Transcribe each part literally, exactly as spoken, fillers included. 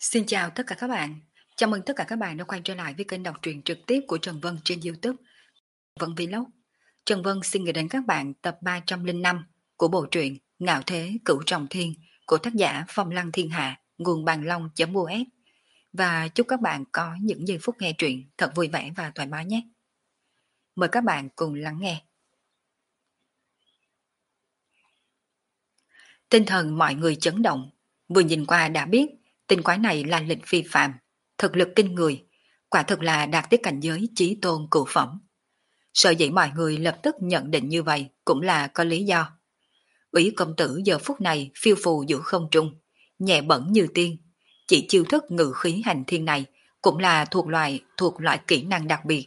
Xin chào tất cả các bạn. Chào mừng tất cả các bạn đã quay trở lại với kênh đọc truyện trực tiếp của Trần Vân trên YouTube. Vân Vlog. Trần Vân xin gửi đến các bạn tập ba trăm lẻ năm của bộ truyện Ngạo Thế Cửu Trọng Thiên của tác giả Phong Lăng Thiên Hạ, nguồn bàn long.us. Và chúc các bạn có những giây phút nghe truyện thật vui vẻ và thoải mái nhé. Mời các bạn cùng lắng nghe. Tinh thần mọi người chấn động, vừa nhìn qua đã biết tinh quái này là lịch phi phạm, thực lực kinh người, quả thực là đạt tới cảnh giới chí tôn cửu phẩm. Sở dĩ mọi người lập tức nhận định như vậy cũng là có lý do. Úy công tử giờ phút này phiêu phù giữa không trung, nhẹ bẩn như tiên, chỉ chiêu thức ngự khí hành thiên này cũng là thuộc loại thuộc loại kỹ năng đặc biệt.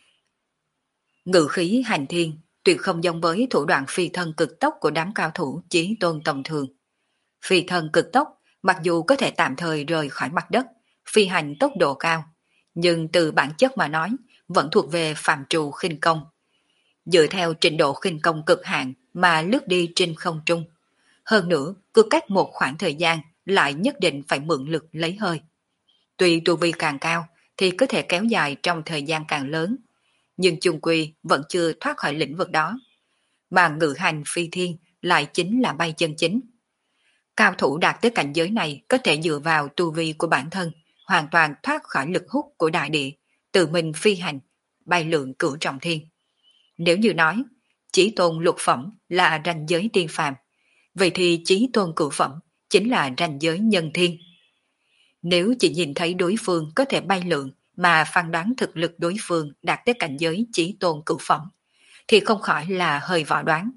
Ngự khí hành thiên tuyệt không giống với thủ đoạn phi thân cực tốc của đám cao thủ chí tôn tầm thường. Phi thân cực tốc mặc dù có thể tạm thời rời khỏi mặt đất, phi hành tốc độ cao, nhưng từ bản chất mà nói vẫn thuộc về phạm trù khinh công. Dựa theo trình độ khinh công cực hạn mà lướt đi trên không trung. Hơn nữa, cứ cách một khoảng thời gian lại nhất định phải mượn lực lấy hơi. Tuy tu vi càng cao thì có thể kéo dài trong thời gian càng lớn, nhưng chung quy vẫn chưa thoát khỏi lĩnh vực đó. Mà ngự hành phi thiên lại chính là bay chân chính. Cao thủ đạt tới cảnh giới này có thể dựa vào tu vi của bản thân, hoàn toàn thoát khỏi lực hút của đại địa, tự mình phi hành, bay lượn cửu trọng thiên. Nếu như nói, chí tôn lục phẩm là ranh giới tiên phàm, vậy thì chí tôn cửu phẩm chính là ranh giới nhân thiên. Nếu chỉ nhìn thấy đối phương có thể bay lượn mà phán đoán thực lực đối phương đạt tới cảnh giới chí tôn cửu phẩm, thì không khỏi là hơi võ đoán.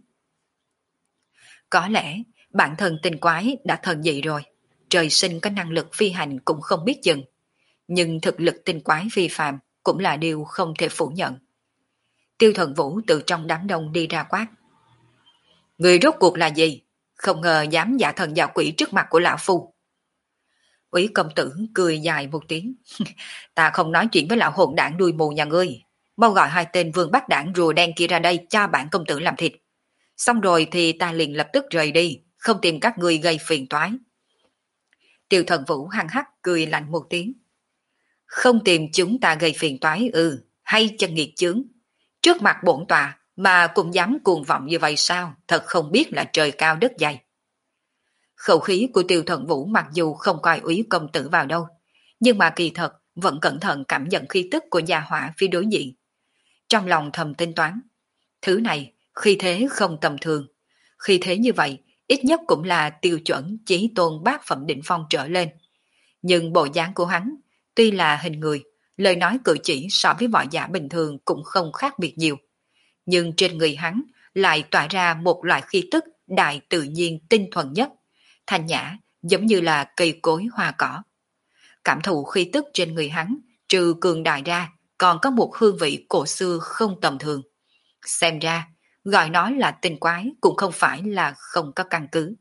Có lẽ bản thân tinh quái đã thần dị rồi, trời sinh có năng lực phi hành cũng không biết chừng. Nhưng thực lực tinh quái phi phàm cũng là điều không thể phủ nhận. Tiêu Thần Vũ từ trong đám đông đi ra quát. Người rốt cuộc là gì? Không ngờ dám giả thần giả quỷ trước mặt của lão phu. Úy công tử cười dài một tiếng. Ta không nói chuyện với lão hồn đảng đuôi mù nhà ngươi. Mau gọi hai tên vương bắt đảng rùa đen kia ra đây cho bản công tử làm thịt. Xong rồi thì ta liền lập tức rời đi, không tìm các ngươi gây phiền toái. Tiêu Thần Vũ hăng hắc cười lạnh một tiếng. Không tìm chúng ta gây phiền toái ừ, hay chân nghiệt chướng. Trước mặt bổn tòa mà cũng dám cuồng vọng như vậy sao, thật không biết là trời cao đất dày. Khẩu khí của Tiêu Thần Vũ mặc dù không coi Úy công tử vào đâu, nhưng mà kỳ thật vẫn cẩn thận cảm nhận khí tức của gia hỏa phía đối diện. Trong lòng thầm tính toán, thứ này khi thế không tầm thường, khi thế như vậy ít nhất cũng là tiêu chuẩn chí tôn bát phẩm đỉnh phong trở lên. Nhưng bộ dáng của hắn, tuy là hình người, lời nói cử chỉ so với võ giả bình thường cũng không khác biệt nhiều. Nhưng trên người hắn lại tỏa ra một loại khí tức đại tự nhiên tinh thuần nhất, thanh nhã giống như là cây cối hoa cỏ. Cảm thụ khí tức trên người hắn, trừ cường đại ra, còn có một hương vị cổ xưa không tầm thường. Xem ra, gọi nó là tinh quái cũng không phải là không có căn cứ.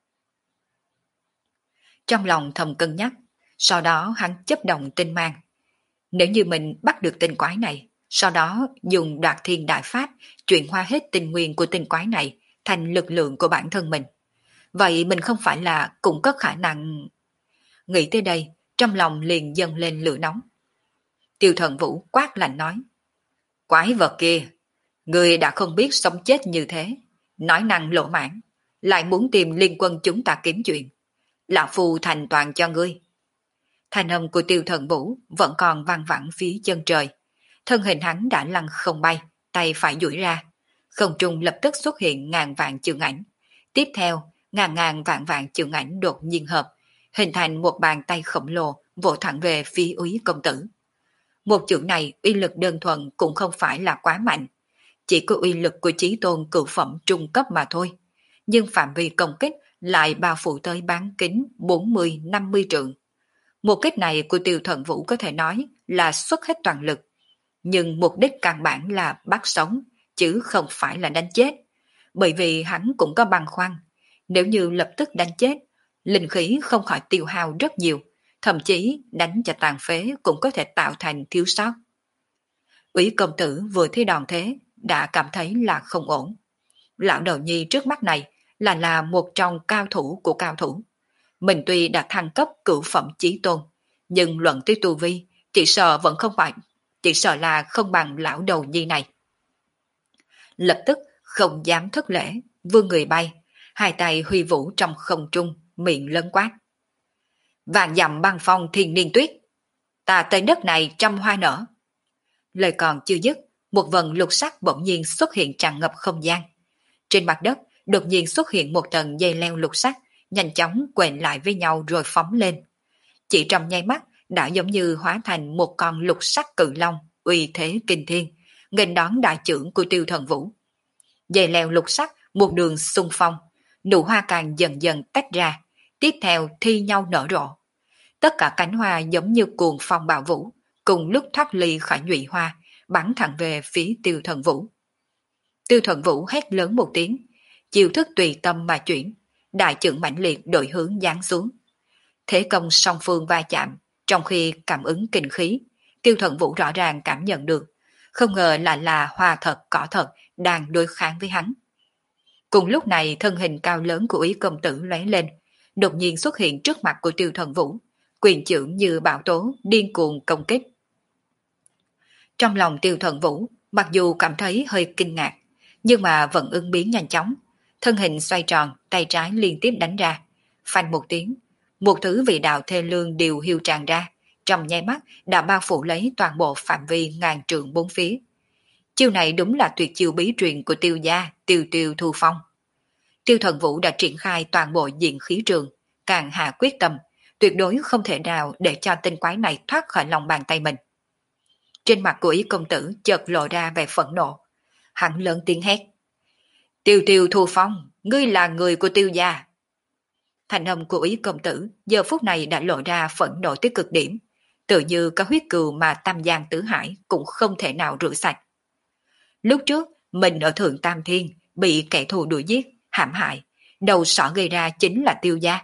Trong lòng thầm cân nhắc, sau đó hắn chấp động tinh mang. Nếu như mình bắt được tinh quái này, sau đó dùng đoạt thiên đại pháp chuyển hóa hết tinh nguyên của tinh quái này thành lực lượng của bản thân mình. Vậy mình không phải là cũng có khả năng... Nghĩ tới đây, trong lòng liền dâng lên lửa nóng. Tiêu Thần Vũ quát lạnh nói. Quái vật kia, người đã không biết sống chết như thế, nói năng lỗ mãn, lại muốn tìm liên quân chúng ta kiếm chuyện. Lão Phu thành toàn cho ngươi. Thanh âm của Tiêu Thần Vũ vẫn còn vang vẳng phía chân trời. Thân hình hắn đã lăn không bay, tay phải duỗi ra. Không trung lập tức xuất hiện ngàn vạn chưởng ảnh. Tiếp theo, ngàn ngàn vạn vạn chưởng ảnh đột nhiên hợp, hình thành một bàn tay khổng lồ vỗ thẳng về phía Úy công tử. Một chưởng này uy lực đơn thuần cũng không phải là quá mạnh, chỉ có uy lực của chí tôn cửu phẩm trung cấp mà thôi. Nhưng phạm vi công kích lại bao phủ tới bán kính bốn mươi năm mươi trượng. Một kích này của Tiêu Thần Vũ có thể nói là xuất hết toàn lực, nhưng mục đích căn bản là bắt sống, chứ không phải là đánh chết. Bởi vì hắn cũng có băn khoăn, nếu như lập tức đánh chết, linh khí không khỏi tiêu hao rất nhiều, thậm chí đánh cho tàn phế cũng có thể tạo thành thiếu sót. Úy công tử vừa thấy đòn thế, đã cảm thấy là không ổn. Lão đầu nhi trước mắt này là là một trong cao thủ của cao thủ. Mình tuy đã thăng cấp cửu phẩm chí tôn, nhưng luận tới tu vi, chỉ sợ vẫn không phải, chỉ sợ là không bằng lão đầu nhi này. Lập tức không dám thất lễ, vươn người bay, hai tay huy vũ trong không trung, miệng lớn quát. Vạn dặm băng phong thiên niên tuyết, ta tới đất này trăm hoa nở. Lời còn chưa dứt, một vần lục sắc bỗng nhiên xuất hiện tràn ngập không gian. Trên mặt đất đột nhiên xuất hiện một tầng dây leo lục sắc, nhanh chóng quện lại với nhau rồi phóng lên. Chỉ trong nháy mắt đã giống như hóa thành một con lục sắc cự long, uy thế kinh thiên, nghênh đón đại trưởng của Tiêu Thần Vũ. Dây leo lục sắc một đường xung phong, nụ hoa càng dần dần tách ra, tiếp theo thi nhau nở rộ. Tất cả cánh hoa giống như cuồng phong bạo vũ, cùng lúc thoát ly khỏi nhụy hoa, bắn thẳng về phía Tiêu Thần Vũ. Tiêu Thần Vũ hét lớn một tiếng, chiêu thức tùy tâm mà chuyển, đại trưởng mãnh liệt đổi hướng giáng xuống. Thế công song phương va chạm, trong khi cảm ứng kinh khí, Tiêu Thần Vũ rõ ràng cảm nhận được, không ngờ lại là hoa thật cỏ thật đang đối kháng với hắn. Cùng lúc này thân hình cao lớn của Úy công tử lóe lên, đột nhiên xuất hiện trước mặt của Tiêu Thần Vũ, quyền chưởng như bão tố điên cuồng công kích. Trong lòng Tiêu Thần Vũ mặc dù cảm thấy hơi kinh ngạc, nhưng mà vẫn ứng biến nhanh chóng, thân hình xoay tròn, tay trái liên tiếp đánh ra, phanh một tiếng, một thứ vị đạo thê lương đều hiu tràn ra, trong nháy mắt đã bao phủ lấy toàn bộ phạm vi ngàn trượng bốn phía. Chiêu này đúng là tuyệt chiêu bí truyền của Tiêu gia, Tiêu Tiêu Thu Phong. Tiêu Thần Vũ đã triển khai toàn bộ diện khí trường, càng hạ quyết tâm, tuyệt đối không thể nào để cho tên quái này thoát khỏi lòng bàn tay mình. Trên mặt của Ý công tử chợt lộ ra vẻ phẫn nộ, hắn lớn tiếng hét. Tiêu Tiêu Thu Phong, ngươi là người của Tiêu gia. Thành âm của Ý công tử giờ phút này đã lộ ra phẫn nộ tới cực điểm, tự như có huyết cừu mà Tam Giang Tứ Hải cũng không thể nào rửa sạch. Lúc trước, mình ở Thượng Tam Thiên bị kẻ thù đuổi giết, hãm hại, đầu sỏ gây ra chính là Tiêu gia.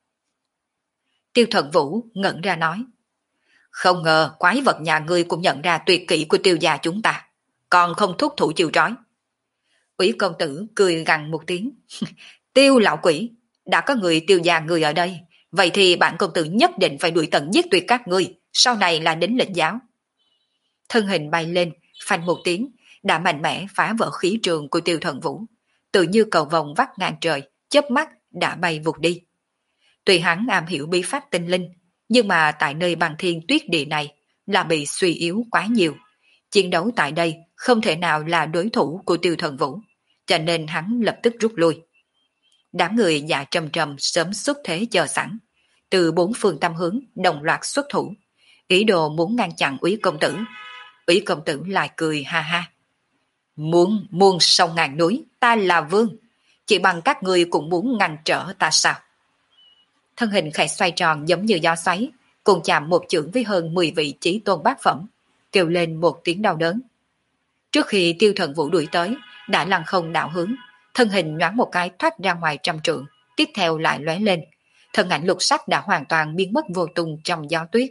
Tiêu Thần Vũ ngẩn ra nói. Không ngờ quái vật nhà ngươi cũng nhận ra tuyệt kỹ của Tiêu gia chúng ta, còn không thúc thủ chịu trói. Úy công tử cười gằn một tiếng. Tiêu lão quỷ, đã có người Tiêu gia người ở đây, vậy thì bản công tử nhất định phải đuổi tận giết tuyệt các ngươi, sau này là đến lĩnh giáo. Thân hình bay lên, phanh một tiếng, đã mạnh mẽ phá vỡ khí trường của Tiêu Thần Vũ, tự như cầu vồng vắt ngang trời, chớp mắt đã bay vụt đi. Tuy hắn am hiểu bí pháp tinh linh, nhưng mà tại nơi băng thiên tuyết địa này là bị suy yếu quá nhiều. Chiến đấu tại đây không thể nào là đối thủ của Tiêu Thần Vũ, cho nên hắn lập tức rút lui. Đám người dạ trầm trầm sớm xuất thế chờ sẵn, từ bốn phương tam hướng đồng loạt xuất thủ, ý đồ muốn ngăn chặn Úy công tử. Úy công tử lại cười ha ha. Muốn muôn sông ngàn núi, ta là vương, chỉ bằng các ngươi cũng muốn ngăn trở ta sao? Thân hình khẽ xoay tròn giống như gió xoáy, cùng chạm một chưởng với hơn mười vị chí tôn bát phẩm, kêu lên một tiếng đau đớn. Trước khi Tiêu Thần Vũ đuổi tới, đã lăng không đảo hướng, thân hình nhoáng một cái thoát ra ngoài trăm trượng, tiếp theo lại lóe lên, thân ảnh lục sắc đã hoàn toàn biến mất vô tung trong gió tuyết.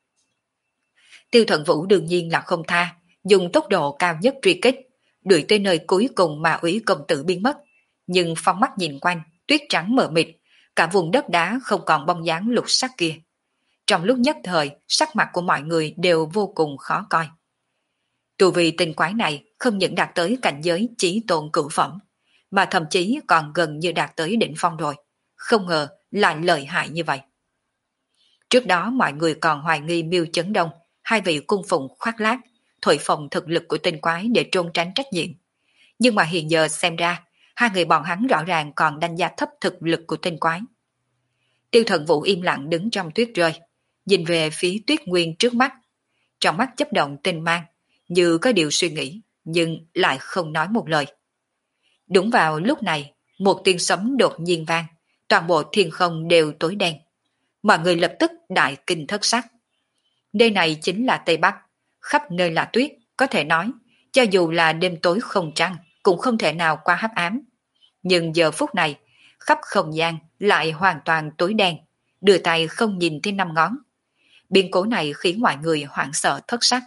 Tiêu Thần Vũ đương nhiên là không tha, dùng tốc độ cao nhất truy kích, đuổi tới nơi cuối cùng mà Úy công tử biến mất, nhưng phóng mắt nhìn quanh, tuyết trắng mờ mịt, cả vùng đất đá không còn bóng dáng lục sắc kia. Trong lúc nhất thời, sắc mặt của mọi người đều vô cùng khó coi. Tu vi tinh quái này không những đạt tới cảnh giới chí tôn cửu phẩm, mà thậm chí còn gần như đạt tới đỉnh phong rồi. Không ngờ lại lợi hại như vậy. Trước đó mọi người còn hoài nghi Miêu Chấn Đông, hai vị cung phụng khoác lác, thổi phồng thực lực của tinh quái để trốn tránh trách nhiệm. Nhưng mà hiện giờ xem ra, hai người bọn hắn rõ ràng còn đánh giá thấp thực lực của tinh quái. Tiêu Thần Vũ im lặng đứng trong tuyết rơi, nhìn về phía tuyết nguyên trước mắt. Trong mắt chấp động tinh mang, như có điều suy nghĩ, nhưng lại không nói một lời. Đúng vào lúc này, một tiếng sấm đột nhiên vang, toàn bộ thiên không đều tối đen. Mọi người lập tức đại kinh thất sắc. Nơi này chính là Tây Bắc, khắp nơi là tuyết, có thể nói, cho dù là đêm tối không trăng, cũng không thể nào qua hắc ám. Nhưng giờ phút này, khắp không gian lại hoàn toàn tối đen, đưa tay không nhìn thấy năm ngón. Biến cố này khiến mọi người hoảng sợ thất sắc.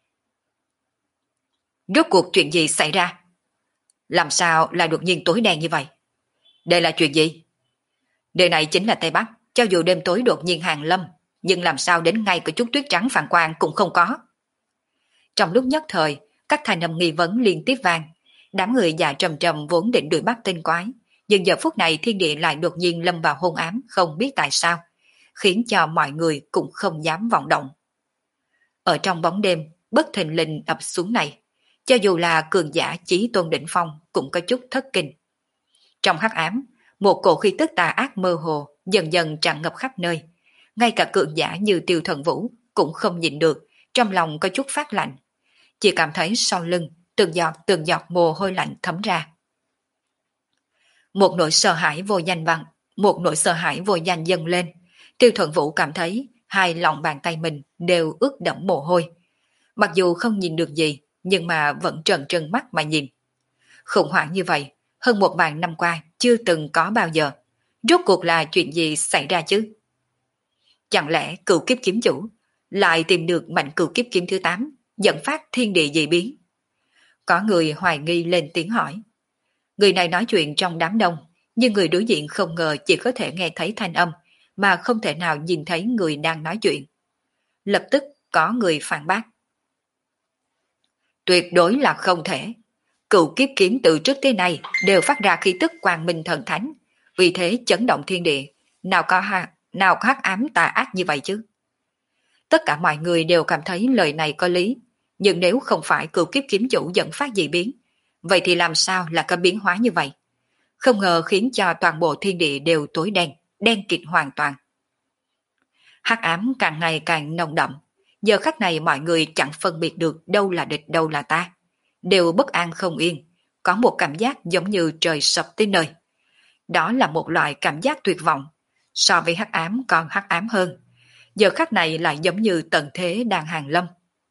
Rốt cuộc chuyện gì xảy ra? Làm sao lại đột nhiên tối đen như vậy? Đây là chuyện gì? Nơi này chính là Tây Bắc, cho dù đêm tối đột nhiên hàng lâm, nhưng làm sao đến ngay cả chút tuyết trắng phản quang cũng không có. Trong lúc nhất thời, các thanh âm nghi vấn liên tiếp vang, đám người già trầm trầm vốn định đuổi bắt tinh quái, nhưng giờ phút này thiên địa lại đột nhiên lâm vào hôn ám không biết tại sao, khiến cho mọi người cũng không dám vọng động. Ở trong bóng đêm, bất thình lình ập xuống này, cho dù là cường giả chí tôn đỉnh phong cũng có chút thất kinh. Trong hắc ám, một cổ khí tức tà ác mơ hồ dần dần tràn ngập khắp nơi, ngay cả cường giả như Tiêu Thần Vũ cũng không nhịn được, trong lòng có chút phát lạnh, chỉ cảm thấy sau lưng từng giọt từng giọt mồ hôi lạnh thấm ra. Một nỗi sợ hãi vô danh vặn, một nỗi sợ hãi vô danh dâng lên. Tiêu Thuận Vũ cảm thấy hai lòng bàn tay mình đều ướt đẫm mồ hôi. Mặc dù không nhìn được gì, nhưng mà vẫn trợn trừng mắt mà nhìn. Khủng hoảng như vậy, hơn một vạn năm qua chưa từng có bao giờ. Rốt cuộc là chuyện gì xảy ra chứ? Chẳng lẽ cửu kiếp kiếm chủ lại tìm được mạnh cửu kiếp kiếm thứ tám, dẫn phát thiên địa dị biến? Có người hoài nghi lên tiếng hỏi. Người này nói chuyện trong đám đông, nhưng người đối diện không ngờ chỉ có thể nghe thấy thanh âm, mà không thể nào nhìn thấy người đang nói chuyện. Lập tức có người phản bác. Tuyệt đối là không thể. Cửu kiếp kiếm từ trước tới nay đều phát ra khí tức quang minh thần thánh, vì thế chấn động thiên địa, nào có ha, nào có hắc ám tà ác như vậy chứ? Tất cả mọi người đều cảm thấy lời này có lý, nhưng nếu không phải cửu kiếp kiếm chủ dẫn phát dị biến, vậy thì làm sao là có biến hóa như vậy? Không ngờ khiến cho toàn bộ thiên địa đều tối đen, đen kịt hoàn toàn. Hắc ám càng ngày càng nồng đậm, giờ khắc này mọi người chẳng phân biệt được đâu là địch đâu là ta, đều bất an không yên, có một cảm giác giống như trời sập tới nơi. Đó là một loại cảm giác tuyệt vọng, so với hắc ám còn hắc ám hơn. Giờ khắc này lại giống như tận thế đang hàng lâm.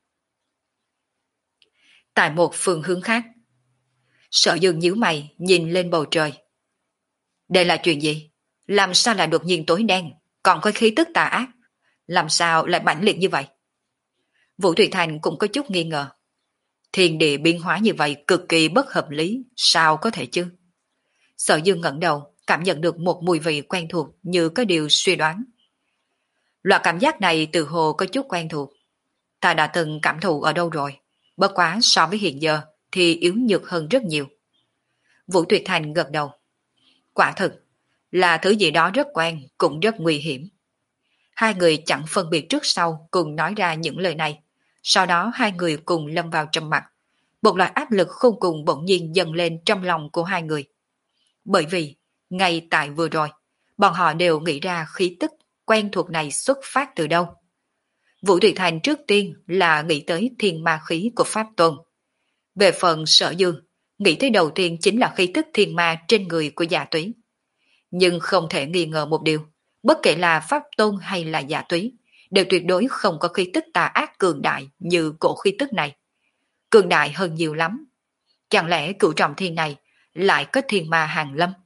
Tại một phương hướng khác, Sở Dương nhíu mày nhìn lên bầu trời. Đây là chuyện gì? Làm sao lại đột nhiên tối đen, còn có khí tức tà ác? Làm sao lại mãnh liệt như vậy? Vũ Thủy Thành cũng có chút nghi ngờ. Thiên địa biến hóa như vậy cực kỳ bất hợp lý, sao có thể chứ? Sở Dương ngẩng đầu, cảm nhận được một mùi vị quen thuộc như có điều suy đoán. Loại cảm giác này từ hồ có chút quen thuộc. Ta đã từng cảm thụ ở đâu rồi, bất quá so với hiện giờ thì yếu nhược hơn rất nhiều. Vũ Tuyệt Thành gật đầu. Quả thực là thứ gì đó rất quen, cũng rất nguy hiểm. Hai người chẳng phân biệt trước sau cùng nói ra những lời này. Sau đó hai người cùng lâm vào trầm mặc. Một loại áp lực khôn cùng bỗng nhiên dâng lên trong lòng của hai người. Bởi vì, ngay tại vừa rồi, bọn họ đều nghĩ ra khí tức quen thuộc này xuất phát từ đâu. Vũ Thủy Thành trước tiên là nghĩ tới thiên ma khí của Pháp Tôn. Về phần Sở Dương, nghĩ tới đầu tiên chính là khí tức thiên ma trên người của Dạ Túy. Nhưng không thể nghi ngờ một điều, bất kể là Pháp Tôn hay là Dạ Túy, đều tuyệt đối không có khí tức tà ác cường đại như cổ khí tức này. Cường đại hơn nhiều lắm. Chẳng lẽ cửu trọng thiên này lại có thiên ma hàng lâm?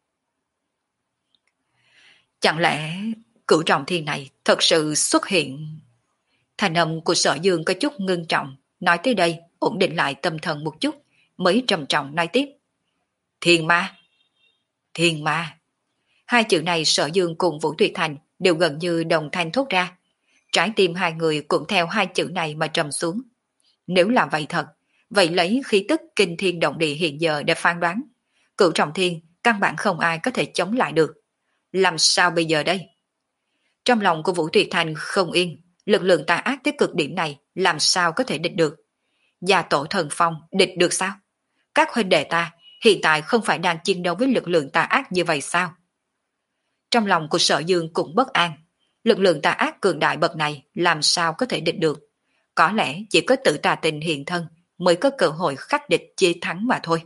Chẳng lẽ cửu trọng thiên này thật sự xuất hiện? Thành âm của Sở Dương có chút ngưng trọng, nói tới đây ổn định lại tâm thần một chút, mới trầm trọng nói tiếp. Thiên ma! Thiên ma! Hai chữ này Sở Dương cùng Vũ Tuyệt Thành đều gần như đồng thanh thốt ra. Trái tim hai người cũng theo hai chữ này mà trầm xuống. Nếu là vậy thật, vậy lấy khí tức kinh thiên động địa hiện giờ để phán đoán, cửu trọng thiên căn bản không ai có thể chống lại được. Làm sao bây giờ đây? Trong lòng của Vũ Tuyệt Thành không yên, lực lượng tà ác tới cực điểm này làm sao có thể địch được? Gia tổ thần phong địch được sao? Các huynh đệ ta hiện tại không phải đang chiến đấu với lực lượng tà ác như vậy sao? Trong lòng của Sở Dương cũng bất an. Lực lượng tà ác cường đại bậc này làm sao có thể địch được? Có lẽ chỉ có tự tà tình hiện thân mới có cơ hội khắc địch chia thắng mà thôi.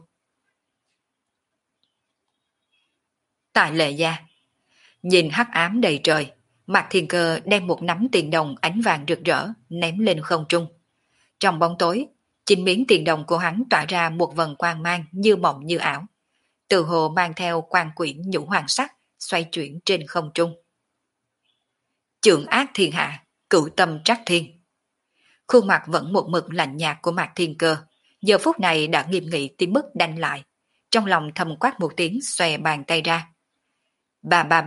Tại Lệ Gia, nhìn hắc ám đầy trời, Mạc Thiên Cơ đem một nắm tiền đồng ánh vàng rực rỡ ném lên không trung. Trong bóng tối, chính miếng tiền đồng của hắn tỏa ra một vần quang mang như mộng như ảo. Từ hồ mang theo quang quyển nhũ hoàng sắc xoay chuyển trên không trung. Trượng ác thiên hạ, cửu tâm trắc thiên. Khuôn mặt vẫn một mực lạnh nhạt của Mạc Thiên Cơ, giờ phút này đã nghiêm nghị tới mức đanh lại. Trong lòng thầm quát một tiếng xòe bàn tay ra. Ba ba ba,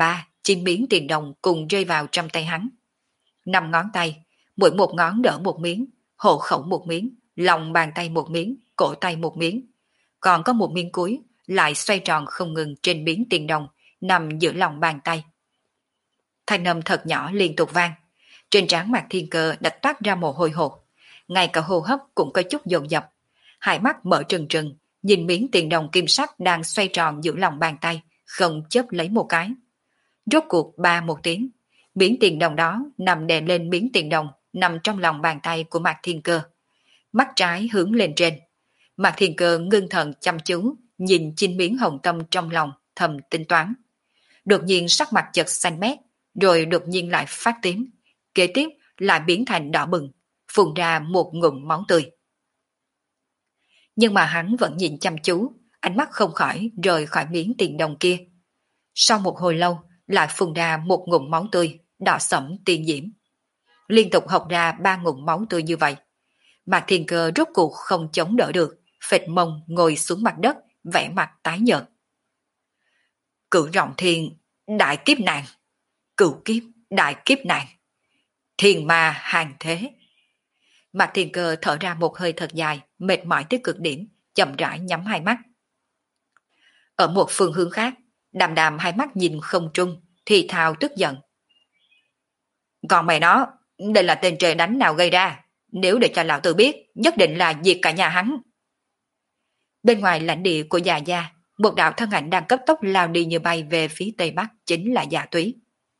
chín miếng tiền đồng cùng rơi vào trong tay hắn. Năm ngón tay, mỗi một ngón đỡ một miếng, hộ khẩu một miếng, lòng bàn tay một miếng, cổ tay một miếng. Còn có một miếng cuối lại xoay tròn không ngừng trên miếng tiền đồng nằm giữa lòng bàn tay. Thanh âm thật nhỏ liên tục vang. Trên trán Mạc Thiên Cơ đã toát ra mồ hôi hột, ngay cả hô hấp cũng có chút dồn dập. Hai mắt mở trừng trừng, nhìn miếng tiền đồng kim sắc đang xoay tròn giữa lòng bàn tay, không chớp lấy một cái. Rốt cuộc ba một tiếng, miếng tiền đồng đó nằm đè lên miếng tiền đồng nằm trong lòng bàn tay của Mạc Thiên Cơ. Mắt trái hướng lên trên. Mạc Thiên Cơ ngưng thần chăm chú, nhìn chín miếng hồng tâm trong lòng, thầm tính toán. Đột nhiên sắc mặt chợt xanh mét, rồi đột nhiên lại phát tím. Kế tiếp lại biến thành đỏ bừng, phun ra một ngụm máu tươi. Nhưng mà hắn vẫn nhìn chăm chú, ánh mắt không khỏi rời khỏi miếng tiền đồng kia. Sau một hồi lâu, lại phun ra một ngụm máu tươi, đỏ sẫm tiên diễm. Liên tục học ra ba ngụm máu tươi như vậy. Mạc Thiên Cơ rốt cuộc không chống đỡ được, phịch mông ngồi xuống mặt đất, vẻ mặt tái nhợt. Cửu Trọng Thiên, đại kiếp nạn. Cửu kiếp, đại kiếp nạn. Thiên ma hàng thế. Mạc Thiên Cơ thở ra một hơi thật dài, mệt mỏi tới cực điểm, chậm rãi nhắm hai mắt. Ở một phương hướng khác, Đàm Đàm hai mắt nhìn không trung, thì thào tức giận. Còn mày nó, đây là tên trời đánh nào gây ra? Nếu để cho lão tử biết, nhất định là diệt cả nhà hắn. Bên ngoài lãnh địa của Già Gia, một đạo thân ảnh đang cấp tốc lao đi như bay về phía tây bắc chính là Dạ Túy.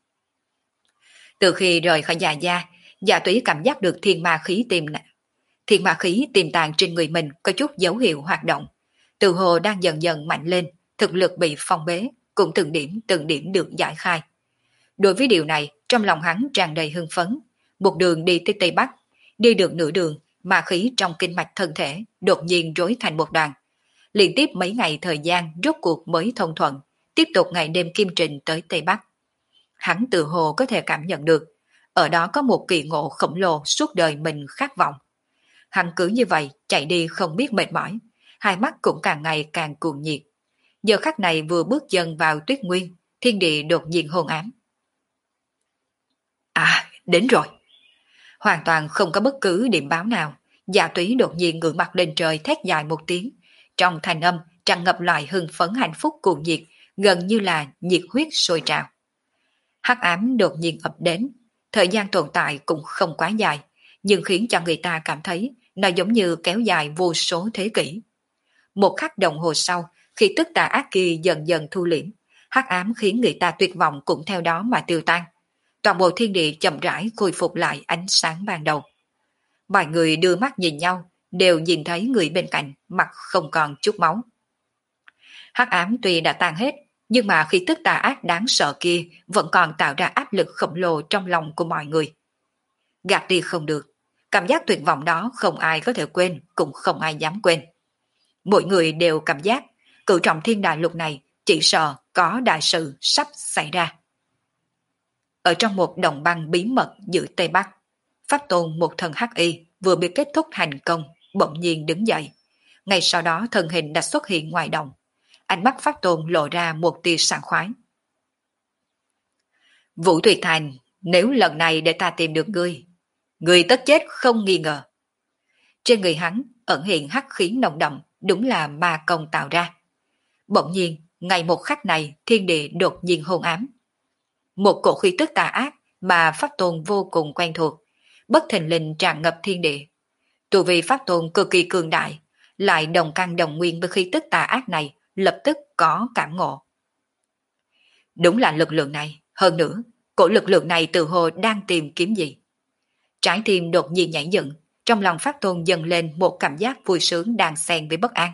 Từ khi rời khỏi Già Gia, Dạ Túy cảm giác được thiên ma khí tiềm thiên ma khí tiềm tàng trên người mình có chút dấu hiệu hoạt động. Từ hồ đang dần dần mạnh lên, thực lực bị phong bế, cũng từng điểm từng điểm được giải khai. Đối với điều này, trong lòng hắn tràn đầy hưng phấn, một đường đi tới tây bắc, đi được nửa đường, ma khí trong kinh mạch thân thể đột nhiên rối thành một đoàn. Liên tiếp mấy ngày thời gian rốt cuộc mới thông thuận, tiếp tục ngày đêm kim trình tới tây bắc. Hắn tự hồ có thể cảm nhận được, ở đó có một kỳ ngộ khổng lồ suốt đời mình khát vọng. Hắn cứ như vậy chạy đi không biết mệt mỏi, hai mắt cũng càng ngày càng cuồng nhiệt. Giờ khắc này vừa bước chân vào tuyết nguyên, thiên địa đột nhiên hôn ám. À, đến rồi. Hoàn toàn không có bất cứ điểm báo nào, Dạ Túy đột nhiên ngửa mặt lên trời thét dài một tiếng, trong thanh âm tràn ngập loại hưng phấn hạnh phúc cuồng nhiệt, gần như là nhiệt huyết sôi trào. Hắc ám đột nhiên ập đến, thời gian tồn tại cũng không quá dài, nhưng khiến cho người ta cảm thấy nó giống như kéo dài vô số thế kỷ. Một khắc đồng hồ sau, khi tức tà ác kia dần dần thu liễm, hắc ám khiến người ta tuyệt vọng cũng theo đó mà tiêu tan. Toàn bộ thiên địa chậm rãi khôi phục lại ánh sáng ban đầu. Mọi người đưa mắt nhìn nhau, đều nhìn thấy người bên cạnh mặt không còn chút máu. Hắc ám tuy đã tan hết, nhưng mà khi tức tà ác đáng sợ kia vẫn còn tạo ra áp lực khổng lồ trong lòng của mọi người. Gạt đi không được, cảm giác tuyệt vọng đó không ai có thể quên, cũng không ai dám quên. Mỗi người đều cảm giác Cửu Trọng Thiên đại lục này chỉ sợ có đại sự sắp xảy ra. Ở trong một đồng băng bí mật giữa Tây Bắc, Pháp Tôn một thần hắc y vừa bị kết thúc thành công, bỗng nhiên đứng dậy. Ngay sau đó thân hình đã xuất hiện ngoài đồng. Ánh mắt Pháp Tôn lộ ra một tia sảng khoái. Vũ Tuyệt Thành, nếu lần này để ta tìm được ngươi, ngươi tất chết không nghi ngờ. Trên người hắn ẩn hiện hắc khí nồng đậm, đúng là ma công tạo ra. Bỗng nhiên, ngay một khắc này thiên địa đột nhiên hôn ám. Một cổ khí tức tà ác mà Pháp Tôn vô cùng quen thuộc, bất thình lình tràn ngập thiên địa. Tu vi Pháp Tôn cực kỳ cường đại, lại đồng căn đồng nguyên với khí tức tà ác này, lập tức có cảm ngộ. Đúng là lực lượng này, hơn nữa, cổ lực lượng này tự hồ đang tìm kiếm gì. Trái tim đột nhiên nhảy dựng, trong lòng Pháp Tôn dần lên một cảm giác vui sướng đang xen với bất an.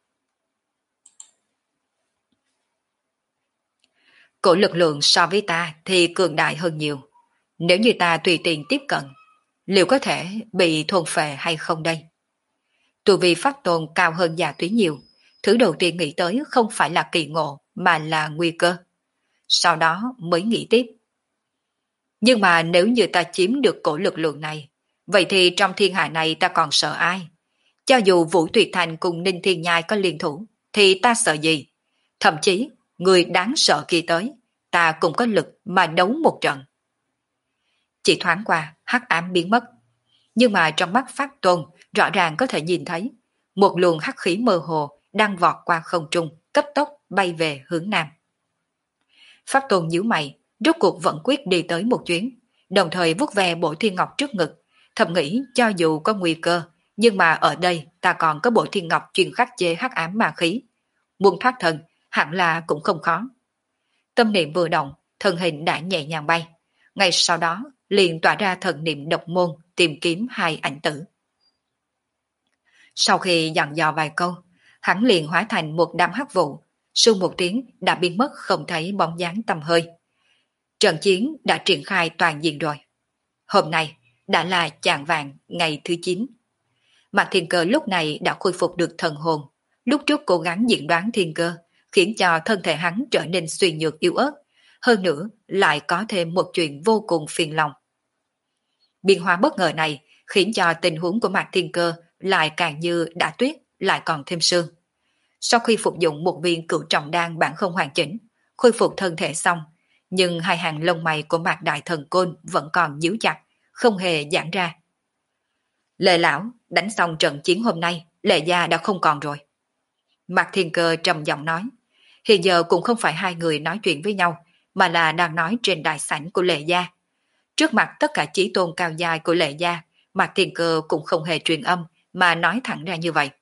Cổ lực lượng so với ta thì cường đại hơn nhiều. Nếu như ta tùy tiện tiếp cận, liệu có thể bị thôn phệ hay không đây? Tu vi Pháp Tôn cao hơn Dạ Túy nhiều, thứ đầu tiên nghĩ tới không phải là kỳ ngộ mà là nguy cơ. Sau đó mới nghĩ tiếp. Nhưng mà nếu như ta chiếm được cổ lực lượng này, vậy thì trong thiên hạ này ta còn sợ ai? Cho dù Vũ Tuyệt Thành cùng Ninh Thiên Nhai có liên thủ, thì ta sợ gì? Thậm chí, người đáng sợ kia tới, ta cũng có lực mà đấu một trận. Chỉ thoáng qua, hắc ám biến mất. Nhưng mà trong mắt Pháp Tôn rõ ràng có thể nhìn thấy một luồng hắc khí mơ hồ đang vọt qua không trung, cấp tốc bay về hướng nam. Pháp Tôn nhíu mày, rốt cuộc vẫn quyết đi tới một chuyến, đồng thời vuốt ve bội thiên ngọc trước ngực, thầm nghĩ cho dù có nguy cơ, nhưng mà ở đây ta còn có bội thiên ngọc chuyên khắc chế hắc ám ma khí. Muốn thoát thân, hẳn là cũng không khó. Tâm niệm vừa động, thân hình đã nhẹ nhàng bay. Ngay sau đó, liền tỏa ra thần niệm độc môn tìm kiếm hai ảnh tử. Sau khi dặn dò vài câu, hắn liền hóa thành một đám hắc vụ, sương một tiếng đã biến mất không thấy bóng dáng tầm hơi. Trận chiến đã triển khai toàn diện rồi. Hôm nay đã là chạng vạng ngày thứ chín. Mạc Thiên Cơ lúc này đã khôi phục được thần hồn, lúc trước cố gắng diễn đoán thiên cơ, khiến cho thân thể hắn trở nên suy nhược yếu ớt, hơn nữa lại có thêm một chuyện vô cùng phiền lòng. Biến hóa bất ngờ này khiến cho tình huống của Mạc Thiên Cơ lại càng như đã tuyết, lại còn thêm sương. Sau khi phục dụng một viên cửu trọng đan bản không hoàn chỉnh, khôi phục thân thể xong, nhưng hai hàng lông mày của Mạc Đại Thần Côn vẫn còn nhíu chặt, không hề giãn ra. Lệ lão, đánh xong trận chiến hôm nay, Lệ gia đã không còn rồi. Mạc Thiên Cơ trầm giọng nói, hiện giờ cũng không phải hai người nói chuyện với nhau, mà là đang nói trên đại sảnh của Lệ gia. Trước mặt tất cả chí tôn cao dài của Lệ gia, Mạc Thiên Cơ cũng không hề truyền âm, mà nói thẳng ra như vậy.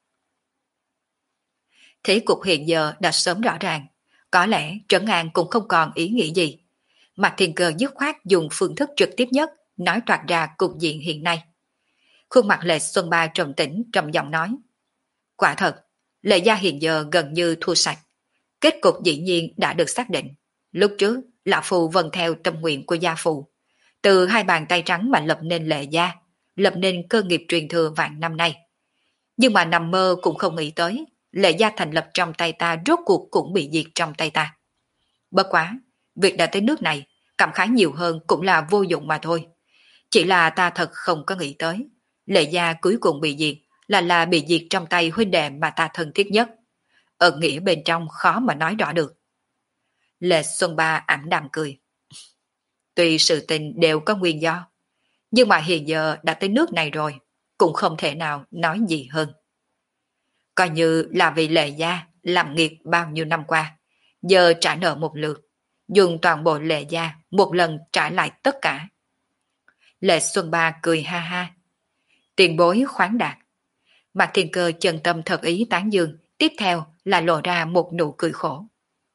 Thế cục hiện giờ đã sớm rõ ràng, có lẽ Trấn An cũng không còn ý nghĩ gì. Mạc Thiên Cơ dứt khoát dùng phương thức trực tiếp nhất, nói toạc ra cục diện hiện nay. Khuôn mặt Lệ Xuân Ba trầm tĩnh trầm giọng nói, quả thật, Lệ gia hiện giờ gần như thua sạch. Kết cục dĩ nhiên đã được xác định. Lúc trước, Lão Phù vâng theo tâm nguyện của gia Phù, từ hai bàn tay trắng mà lập nên Lệ gia, lập nên cơ nghiệp truyền thừa vạn năm nay. Nhưng mà nằm mơ cũng không nghĩ tới, Lệ gia thành lập trong tay ta rốt cuộc cũng bị diệt trong tay ta. Bất quá, việc đã tới nước này, cảm khái nhiều hơn cũng là vô dụng mà thôi. Chỉ là ta thật không có nghĩ tới, Lệ gia cuối cùng bị diệt là là bị diệt trong tay huynh đệ mà ta thân thiết nhất. Ở nghĩa bên trong khó mà nói rõ được. Lệ Xuân Ba ảm đạm cười. Tuy sự tình đều có nguyên do, nhưng mà hiện giờ đã tới nước này rồi, cũng không thể nào nói gì hơn. Coi như là vì Lệ gia làm nghiệt bao nhiêu năm qua, giờ trả nợ một lượt, dùng toàn bộ Lệ gia một lần trả lại tất cả. Lệ Xuân Ba cười ha ha. Tiền bối khoáng đạt. Mạc Thiên Cơ chân tâm thật ý tán dương, tiếp theo là lộ ra một nụ cười khổ.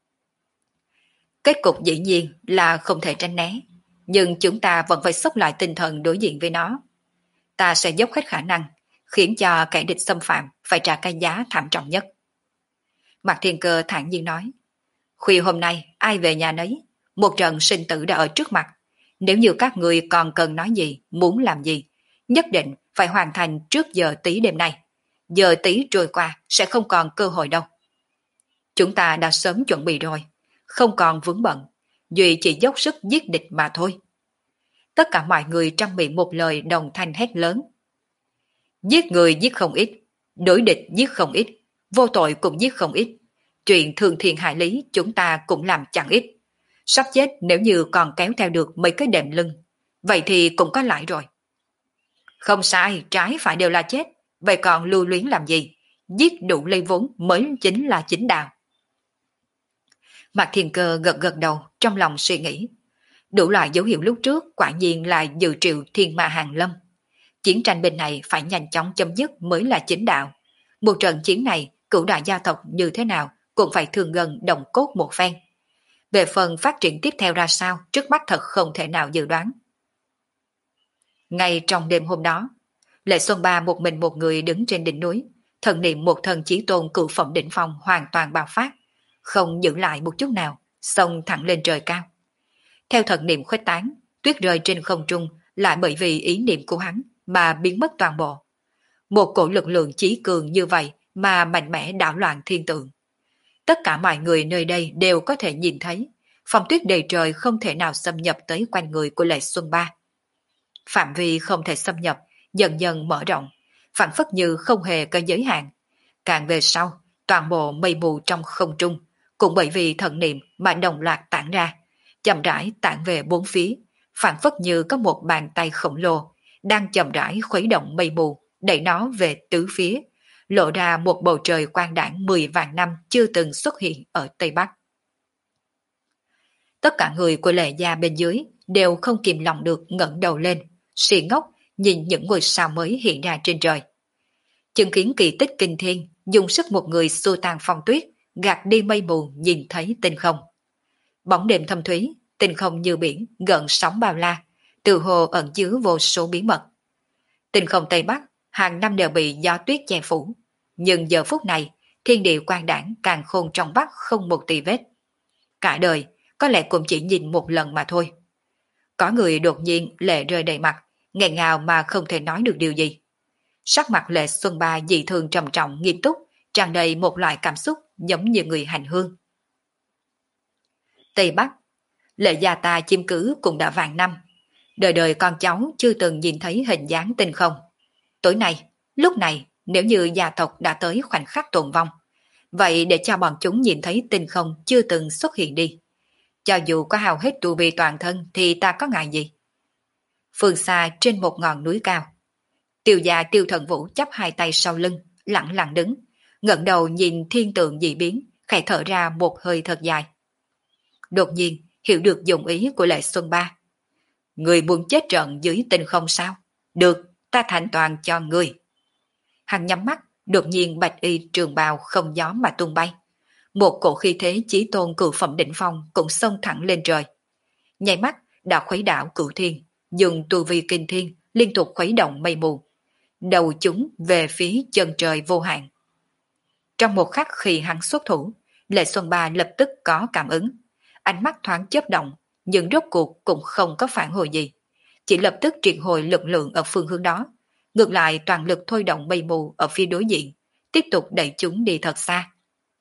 Kết cục dĩ nhiên là không thể tránh né, nhưng chúng ta vẫn phải xốc lại tinh thần đối diện với nó. Ta sẽ dốc hết khả năng, khiến cho kẻ địch xâm phạm phải trả cái giá thảm trọng nhất. Mạc Thiên Cơ thản nhiên nói, khuya hôm nay ai về nhà nấy, một trận sinh tử đã ở trước mặt. Nếu như các người còn cần nói gì, muốn làm gì, nhất định phải hoàn thành trước giờ tí đêm nay. Giờ tí trôi qua sẽ không còn cơ hội đâu. Chúng ta đã sớm chuẩn bị rồi, không còn vướng bận, duy chỉ dốc sức giết địch mà thôi. Tất cả mọi người trong miệng một lời đồng thanh hét lớn. Giết người giết không ít, đối địch giết không ít, vô tội cũng giết không ít. Chuyện thương thiên hại lý chúng ta cũng làm chẳng ít. Sắp chết nếu như còn kéo theo được mấy cái đệm lưng, vậy thì cũng có lãi rồi. Không sai, trái phải đều là chết, vậy còn lưu luyến làm gì? Giết đủ lấy vốn mới chính là chính đạo. Mạc Thiên Cơ gật gật đầu, trong lòng suy nghĩ. Đủ loại dấu hiệu lúc trước quả nhiên là dự triệu thiên ma hàng lâm. Chiến tranh bên này phải nhanh chóng chấm dứt mới là chính đạo. Một trận chiến này, cửu đại gia tộc như thế nào cũng phải thương gần đồng cốt một phen. Về phần phát triển tiếp theo ra sao, trước mắt thật không thể nào dự đoán. Ngay trong đêm hôm đó, Lệ Xuân Ba một mình một người đứng trên đỉnh núi, thần niệm một thần chí tôn cửu phẩm đỉnh phong hoàn toàn bạo phát, không giữ lại một chút nào, xông thẳng lên trời cao. Theo thần niệm khuếch tán, tuyết rơi trên không trung lại bởi vì ý niệm của hắn mà biến mất toàn bộ. Một cổ lực lượng chí cường như vậy mà mạnh mẽ đảo loạn thiên tượng. Tất cả mọi người nơi đây đều có thể nhìn thấy, phong tuyết đầy trời không thể nào xâm nhập tới quanh người của Lệ Xuân Ba. Phạm vi không thể xâm nhập, dần dần mở rộng, phản phất như không hề có giới hạn. Càng về sau, toàn bộ mây mù trong không trung, cũng bởi vì thần niệm mà đồng loạt tản ra, chậm rãi tản về bốn phía, phản phất như có một bàn tay khổng lồ đang chậm rãi khuấy động mây mù, đẩy nó về tứ phía, lộ ra một bầu trời quang đãng mười vạn năm chưa từng xuất hiện ở Tây Bắc. Tất cả người của Lệ gia bên dưới đều không kìm lòng được ngẩng đầu lên, si ngốc nhìn những ngôi sao mới hiện ra trên trời. Chứng kiến kỳ tích kinh thiên, dùng sức một người xua tan phong tuyết, gạt đi mây mù nhìn thấy tinh không. Bóng đêm thâm thúy, tinh không như biển, gợn sóng bao la, từ hồ ẩn chứa vô số bí mật. Tinh không Tây Bắc, hàng năm đều bị gió tuyết che phủ. Nhưng giờ phút này, thiên địa quang đảng càng khôn trong Bắc không một tì vết. Cả đời, có lẽ cũng chỉ nhìn một lần mà thôi. Có người đột nhiên lệ rơi đầy mặt, nghẹn ngào mà không thể nói được điều gì. Sắc mặt Lệ Xuân Ba dị thường trầm trọng nghiêm túc, tràn đầy một loại cảm xúc giống như người hành hương. Tây Bắc, Lệ gia ta chiếm cứ cũng đã vạn năm, đời đời con cháu chưa từng nhìn thấy hình dáng tinh không. Tối nay, lúc này, nếu như gia tộc đã tới khoảnh khắc tồn vong, vậy để cho bọn chúng nhìn thấy tinh không chưa từng xuất hiện đi. Cho dù có hao hết tu vi toàn thân thì ta có ngại gì? Phương xa trên một ngọn núi cao, Tiêu gia Tiêu Thần Vũ chắp hai tay sau lưng, lặng lặng đứng, ngẩng đầu nhìn thiên tượng dị biến, khẽ thở ra một hơi thật dài. Đột nhiên hiểu được dụng ý của Lệ Xuân Ba. Người muốn chết trận dưới tinh không sao? Được, ta thành toàn cho người. Hắn nhắm mắt, đột nhiên bạch y trường bào không gió mà tung bay. Một cổ khí thế chí tôn cửu phẩm đỉnh phong cũng xông thẳng lên trời. Nháy mắt đã khuấy đảo cửu thiên, dùng tu vi kinh thiên liên tục khuấy động mây mù, đầu chúng về phía chân trời vô hạn. Trong một khắc khi hắn xuất thủ, Lệ Xuân Ba lập tức có cảm ứng, ánh mắt thoáng chớp động, nhưng rốt cuộc cũng không có phản hồi gì, chỉ lập tức triệt hồi lực lượng ở phương hướng đó, ngược lại toàn lực thôi động mây mù ở phía đối diện, tiếp tục đẩy chúng đi thật xa.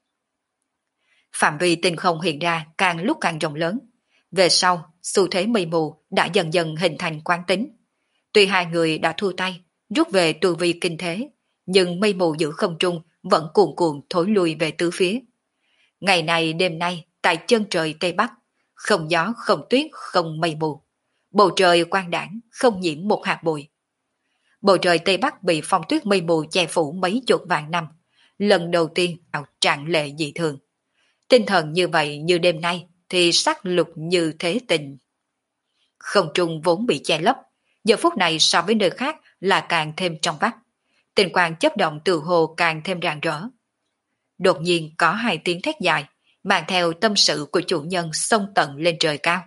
Phạm vi tinh không hiện ra càng lúc càng rộng lớn, về sau xu thế mây mù đã dần dần hình thành quán tính. Tuy hai người đã thua tay, rút về tu vi kinh thế, nhưng mây mù giữa không trung vẫn cuồn cuộn thổi lui về tứ phía. Ngày này đêm nay tại chân trời Tây Bắc, không gió không tuyết không mây mù, bầu trời quang đãng không nhiễm một hạt bụi. Bầu trời Tây Bắc bị phong tuyết mây mù che phủ mấy chục vạn năm, lần đầu tiên ảo trạng lệ dị thường. Tinh thần như vậy như đêm nay thì sắc lục như thế tình. Không trung vốn bị che lấp, giờ phút này so với nơi khác là càng thêm trong vắt. Tình quang chấp động từ hồ càng thêm rạng rỡ. Đột nhiên có hai tiếng thét dài, mang theo tâm sự của chủ nhân xông tận lên trời cao.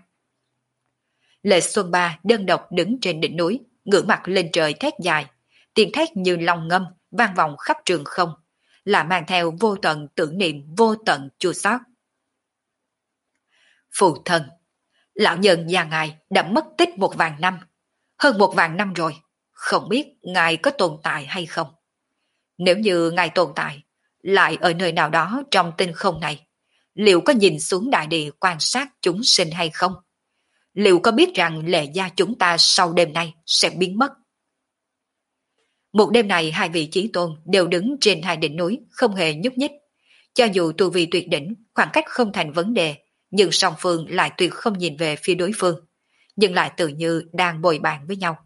Lệ Xuân Ba đơn độc đứng trên đỉnh núi, ngửa mặt lên trời thét dài, tiếng thét như long ngâm vang vọng khắp trường không, là mang theo vô tận tưởng niệm vô tận chua xót. Phụ thân, lão nhân gia ngài đã mất tích một vạn năm, hơn một vạn năm rồi, không biết ngài có tồn tại hay không. Nếu như ngài tồn tại, lại ở nơi nào đó trong tinh không này, liệu có nhìn xuống đại địa quan sát chúng sinh hay không? Liệu có biết rằng Lệ gia chúng ta sau đêm nay sẽ biến mất? Một đêm này hai vị chí tôn đều đứng trên hai đỉnh núi không hề nhúc nhích. Cho dù tu vi tuyệt đỉnh, khoảng cách không thành vấn đề, nhưng song phương lại tuyệt không nhìn về phía đối phương, nhưng lại tự như đang bồi bàn với nhau.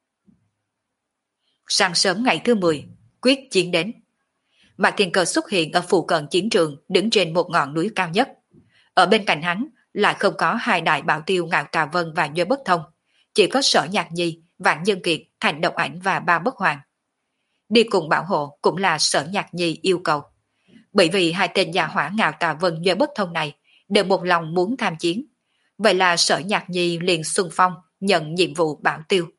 Sáng sớm ngày thứ mười, quyết chiến đến. Mạc Thiên Cơ xuất hiện ở phụ cận chiến trường, đứng trên một ngọn núi cao nhất. Ở bên cạnh hắn lại không có hai đại bảo tiêu Ngạo Tà Vân và Nhuê Bất Thông, chỉ có Sở Nhạc Nhi, Vạn Nhân Kiệt, Thành Độc Ảnh và Ba Bất Hoàng. Đi cùng bảo hộ cũng là Sở Nhạc Nhi yêu cầu. Bởi vì hai tên gia hỏa Ngạo Tà Vân Nhuê Bất Thông này đều một lòng muốn tham chiến, vậy là Sở Nhạc Nhi liền xung phong nhận nhiệm vụ bảo tiêu.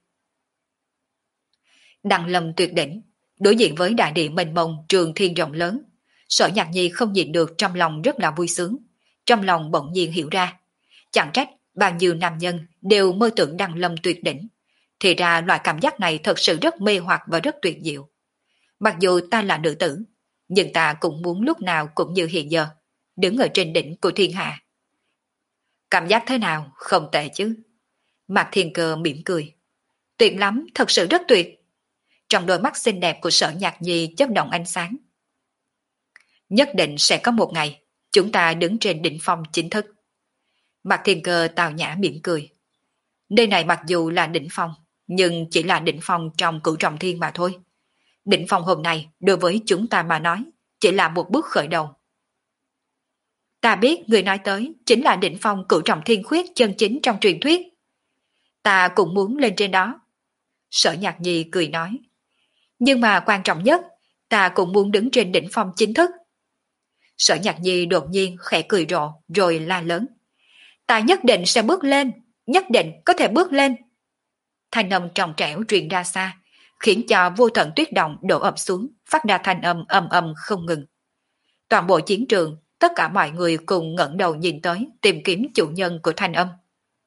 Đăng lâm tuyệt đỉnh, đối diện với đại địa mênh mông trường thiên rộng lớn, Sở Nhạc Nhi không nhịn được trong lòng rất là vui sướng, trong lòng bỗng nhiên hiểu ra, chẳng trách bao nhiêu nam nhân đều mơ tưởng đăng lâm tuyệt đỉnh, thì ra loại cảm giác này thật sự rất mê hoặc và rất tuyệt diệu. Mặc dù ta là nữ tử, nhưng ta cũng muốn lúc nào cũng như hiện giờ, đứng ở trên đỉnh của thiên hạ. Cảm giác thế nào, không tệ chứ? Mạc Thiên Cơ mỉm cười. Tuyệt lắm, thật sự rất tuyệt. Trong đôi mắt xinh đẹp của Sở Nhạc Nhi chớp động ánh sáng. Nhất định sẽ có một ngày, chúng ta đứng trên đỉnh phong chính thức. Mạc Thiên Cơ tào nhã mỉm cười. Nơi này mặc dù là đỉnh phong, nhưng chỉ là đỉnh phong trong cửu trọng thiên mà thôi. Đỉnh phong hôm nay đối với chúng ta mà nói, chỉ là một bước khởi đầu. Ta biết người nói tới chính là đỉnh phong cửu trọng thiên khuyết chân chính trong truyền thuyết. Ta cũng muốn lên trên đó. Sở Nhạc Nhi cười nói. Nhưng mà quan trọng nhất, ta cũng muốn đứng trên đỉnh phong chính thức. Sở Nhạc Nhi đột nhiên khẽ cười rộ rồi la lớn. Ta nhất định sẽ bước lên, nhất định có thể bước lên. Thanh âm trong trẻo truyền ra xa, khiến cho vô tận tuyết động đổ ập xuống, phát ra thanh âm ầm ầm không ngừng. Toàn bộ chiến trường, tất cả mọi người cùng ngẩng đầu nhìn tới, tìm kiếm chủ nhân của thanh âm.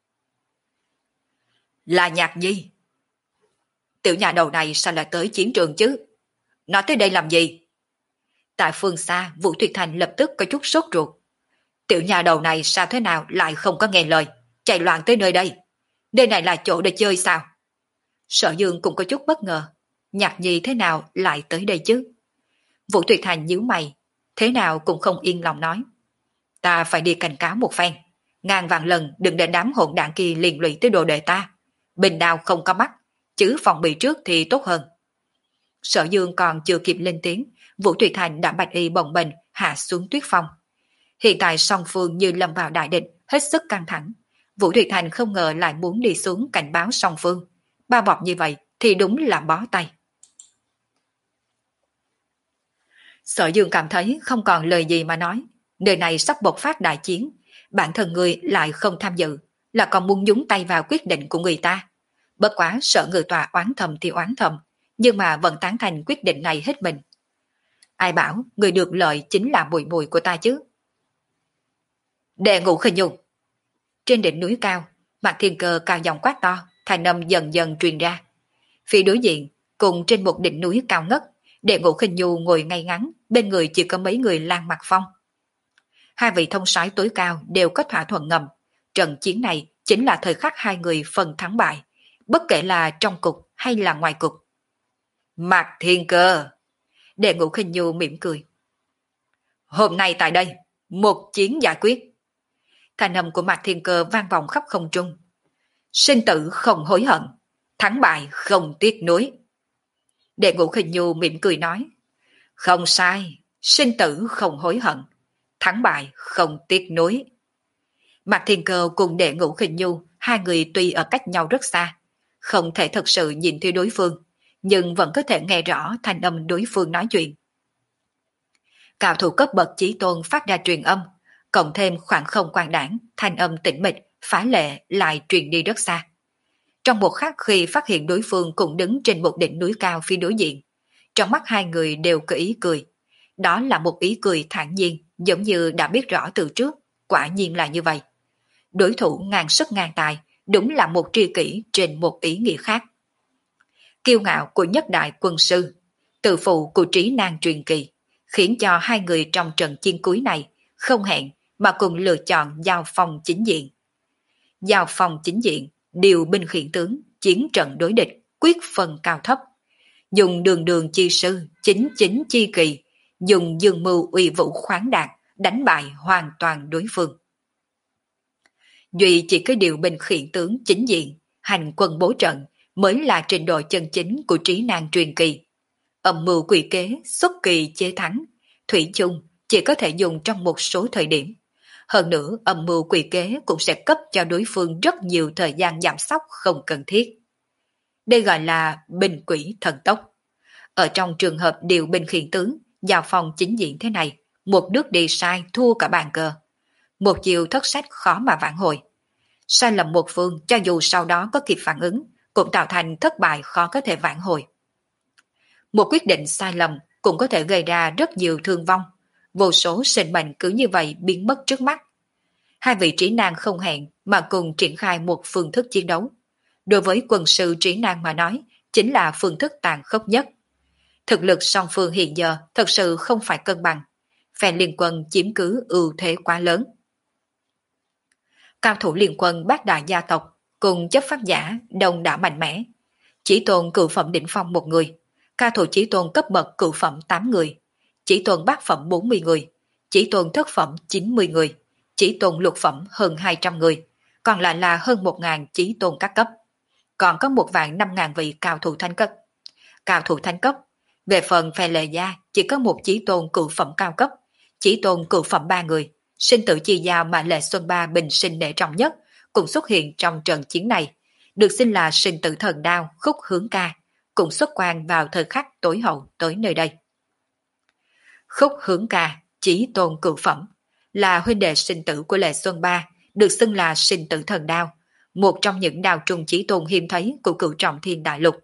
Là Nhạc Nhi. Tiểu nhà đầu này sao lại tới chiến trường chứ? Nó tới đây làm gì? Tại phương xa, Vũ Tuyệt Thành lập tức có chút sốt ruột. Tiểu nhà đầu này sao thế nào lại không có nghe lời, chạy loạn tới nơi đây? Nơi này là chỗ để chơi sao? Sở Dương cũng có chút bất ngờ. Nhạc Nhi thế nào lại tới đây chứ? Vũ Tuyệt Thành nhíu mày, thế nào cũng không yên lòng nói. Ta phải đi cảnh cáo một phen. Ngàn vạn lần đừng để đám hỗn đảng kia liên lụy tới đồ đệ ta. Bình đao không có mắt, chứ phòng bị trước thì tốt hơn. Sở Dương còn chưa kịp lên tiếng, Vũ Tuyệt Thành đã bạch y bồng bềnh hạ xuống tuyết phong. Hiện tại song phương như lâm vào đại địch, hết sức căng thẳng. Vũ Tuyệt Thành không ngờ lại muốn đi xuống cảnh báo song phương. Ba bọc như vậy thì đúng là bó tay. Sở Dương cảm thấy không còn lời gì mà nói. Nơi này sắp bộc phát đại chiến, bản thân người lại không tham dự, là còn muốn nhúng tay vào quyết định của người ta. Bất quá sợ người tòa oán thầm thì oán thầm, nhưng mà vẫn tán thành quyết định này hết mình. Ai bảo người được lợi chính là mùi mùi của ta chứ? Đệ Ngũ Khinh Nhung. Trên đỉnh núi cao, Mạc Thiên Cơ cao giọng quát to, thanh âm dần dần truyền ra. Phía đối diện, cùng trên một đỉnh núi cao ngất, Đệ Ngũ Khinh Nhu ngồi ngay ngắn, bên người chỉ có mấy người Lan Mặc Phong. Hai vị thông soái tối cao đều có thỏa thuận ngầm. Trận chiến này chính là thời khắc hai người phân thắng bại, bất kể là trong cục hay là ngoài cục. Mạc Thiên Cơ. Đệ Ngũ Khinh Nhu mỉm cười. Hôm nay tại đây, một chiến giải quyết. Thanh âm của Mạc Thiên Cơ vang vọng khắp không trung. Sinh tử không hối hận, thắng bại không tiếc nuối. Đệ Ngũ Khinh Nhu mỉm cười nói. Không sai, sinh tử không hối hận, thắng bại không tiếc nuối. Mạc Thiên Cơ cùng Đệ Ngũ Khinh Nhu, hai người tuy ở cách nhau rất xa, không thể thật sự nhìn thấy đối phương, nhưng vẫn có thể nghe rõ thanh âm đối phương nói chuyện. Cao thủ cấp bậc chí tôn phát ra truyền âm, cộng thêm khoảng không quang đảng, thanh âm tĩnh mịch, phá lệ lại truyền đi rất xa. Trong một khắc khi phát hiện đối phương cũng đứng trên một đỉnh núi cao phía đối diện, trong mắt hai người đều có ý cười. Đó là một ý cười thản nhiên, giống như đã biết rõ từ trước, quả nhiên là như vậy. Đối thủ ngàn sức ngàn tài, đúng là một tri kỷ trên một ý nghĩa khác. Kiêu ngạo của nhất đại quân sư, tự phụ của trí năng truyền kỳ, khiến cho hai người trong trận chiến cuối này không hẹn mà cùng lựa chọn giao phong chính diện. Giao phong chính diện, điều binh khiển tướng, chiến trận đối địch, quyết phân cao thấp. Dùng đường đường chi sư, chính chính chi kỳ, dùng dương mưu uy vũ khoáng đạt, đánh bại hoàn toàn đối phương. Duy chỉ cái điều binh khiển tướng chính diện, hành quân bố trận mới là trình độ chân chính của trí năng truyền kỳ. Âm mưu quỷ kế, xuất kỳ chế thắng, thủy chung chỉ có thể dùng trong một số thời điểm. Hơn nữa, âm mưu quỷ kế cũng sẽ cấp cho đối phương rất nhiều thời gian giảm sóc không cần thiết. Đây gọi là binh quỷ thần tốc. Ở trong trường hợp điều binh khiển tướng, giao phòng chính diện thế này, một nước đi sai thua cả bàn cờ. Một chiều thất sách khó mà vãn hồi. Sai lầm một phương cho dù sau đó có kịp phản ứng, cũng tạo thành thất bại khó có thể vãn hồi. Một quyết định sai lầm cũng có thể gây ra rất nhiều thương vong. Vô số sinh mệnh cứ như vậy biến mất trước mắt. Hai vị trí năng không hẹn mà cùng triển khai một phương thức chiến đấu. Đối với quân sư trí năng mà nói, chính là phương thức tàn khốc nhất. Thực lực song phương hiện giờ thật sự không phải cân bằng. Phe liên quân chiếm cứ ưu thế quá lớn. Cao thủ liên quân bát đại gia tộc cùng chấp pháp giả đông đảo mạnh mẽ. Chỉ tôn cửu phẩm đỉnh phong một người, cao thủ chỉ tôn cấp bậc cửu phẩm tám người, chỉ tôn bát phẩm bốn mươi người, chỉ tôn thất phẩm chín mươi người, chí tôn lục phẩm hơn hai trăm người, còn lại là hơn một nghìn chí tôn các cấp. Còn có một vạn năm ngàn vị cao thủ thánh cấp. Cao thủ thánh cấp, về phần phe Lệ Gia chỉ có một chí tôn cửu phẩm cao cấp, chí tôn cửu phẩm ba người, sinh tử chi giao mà Lệ Xuân Ba bình sinh nể trọng nhất, cũng xuất hiện trong trận chiến này, được xin là sinh tử thần đao Khúc Hướng Ca, cũng xuất quan vào thời khắc tối hậu tới nơi đây. Khúc Hướng Ca, chí tôn cửu phẩm, là huynh đệ sinh tử của Lệ Xuân Ba, được xưng là sinh tử thần đao, một trong những đao trùng chí tôn hiếm thấy của cửu trọng thiên đại lục.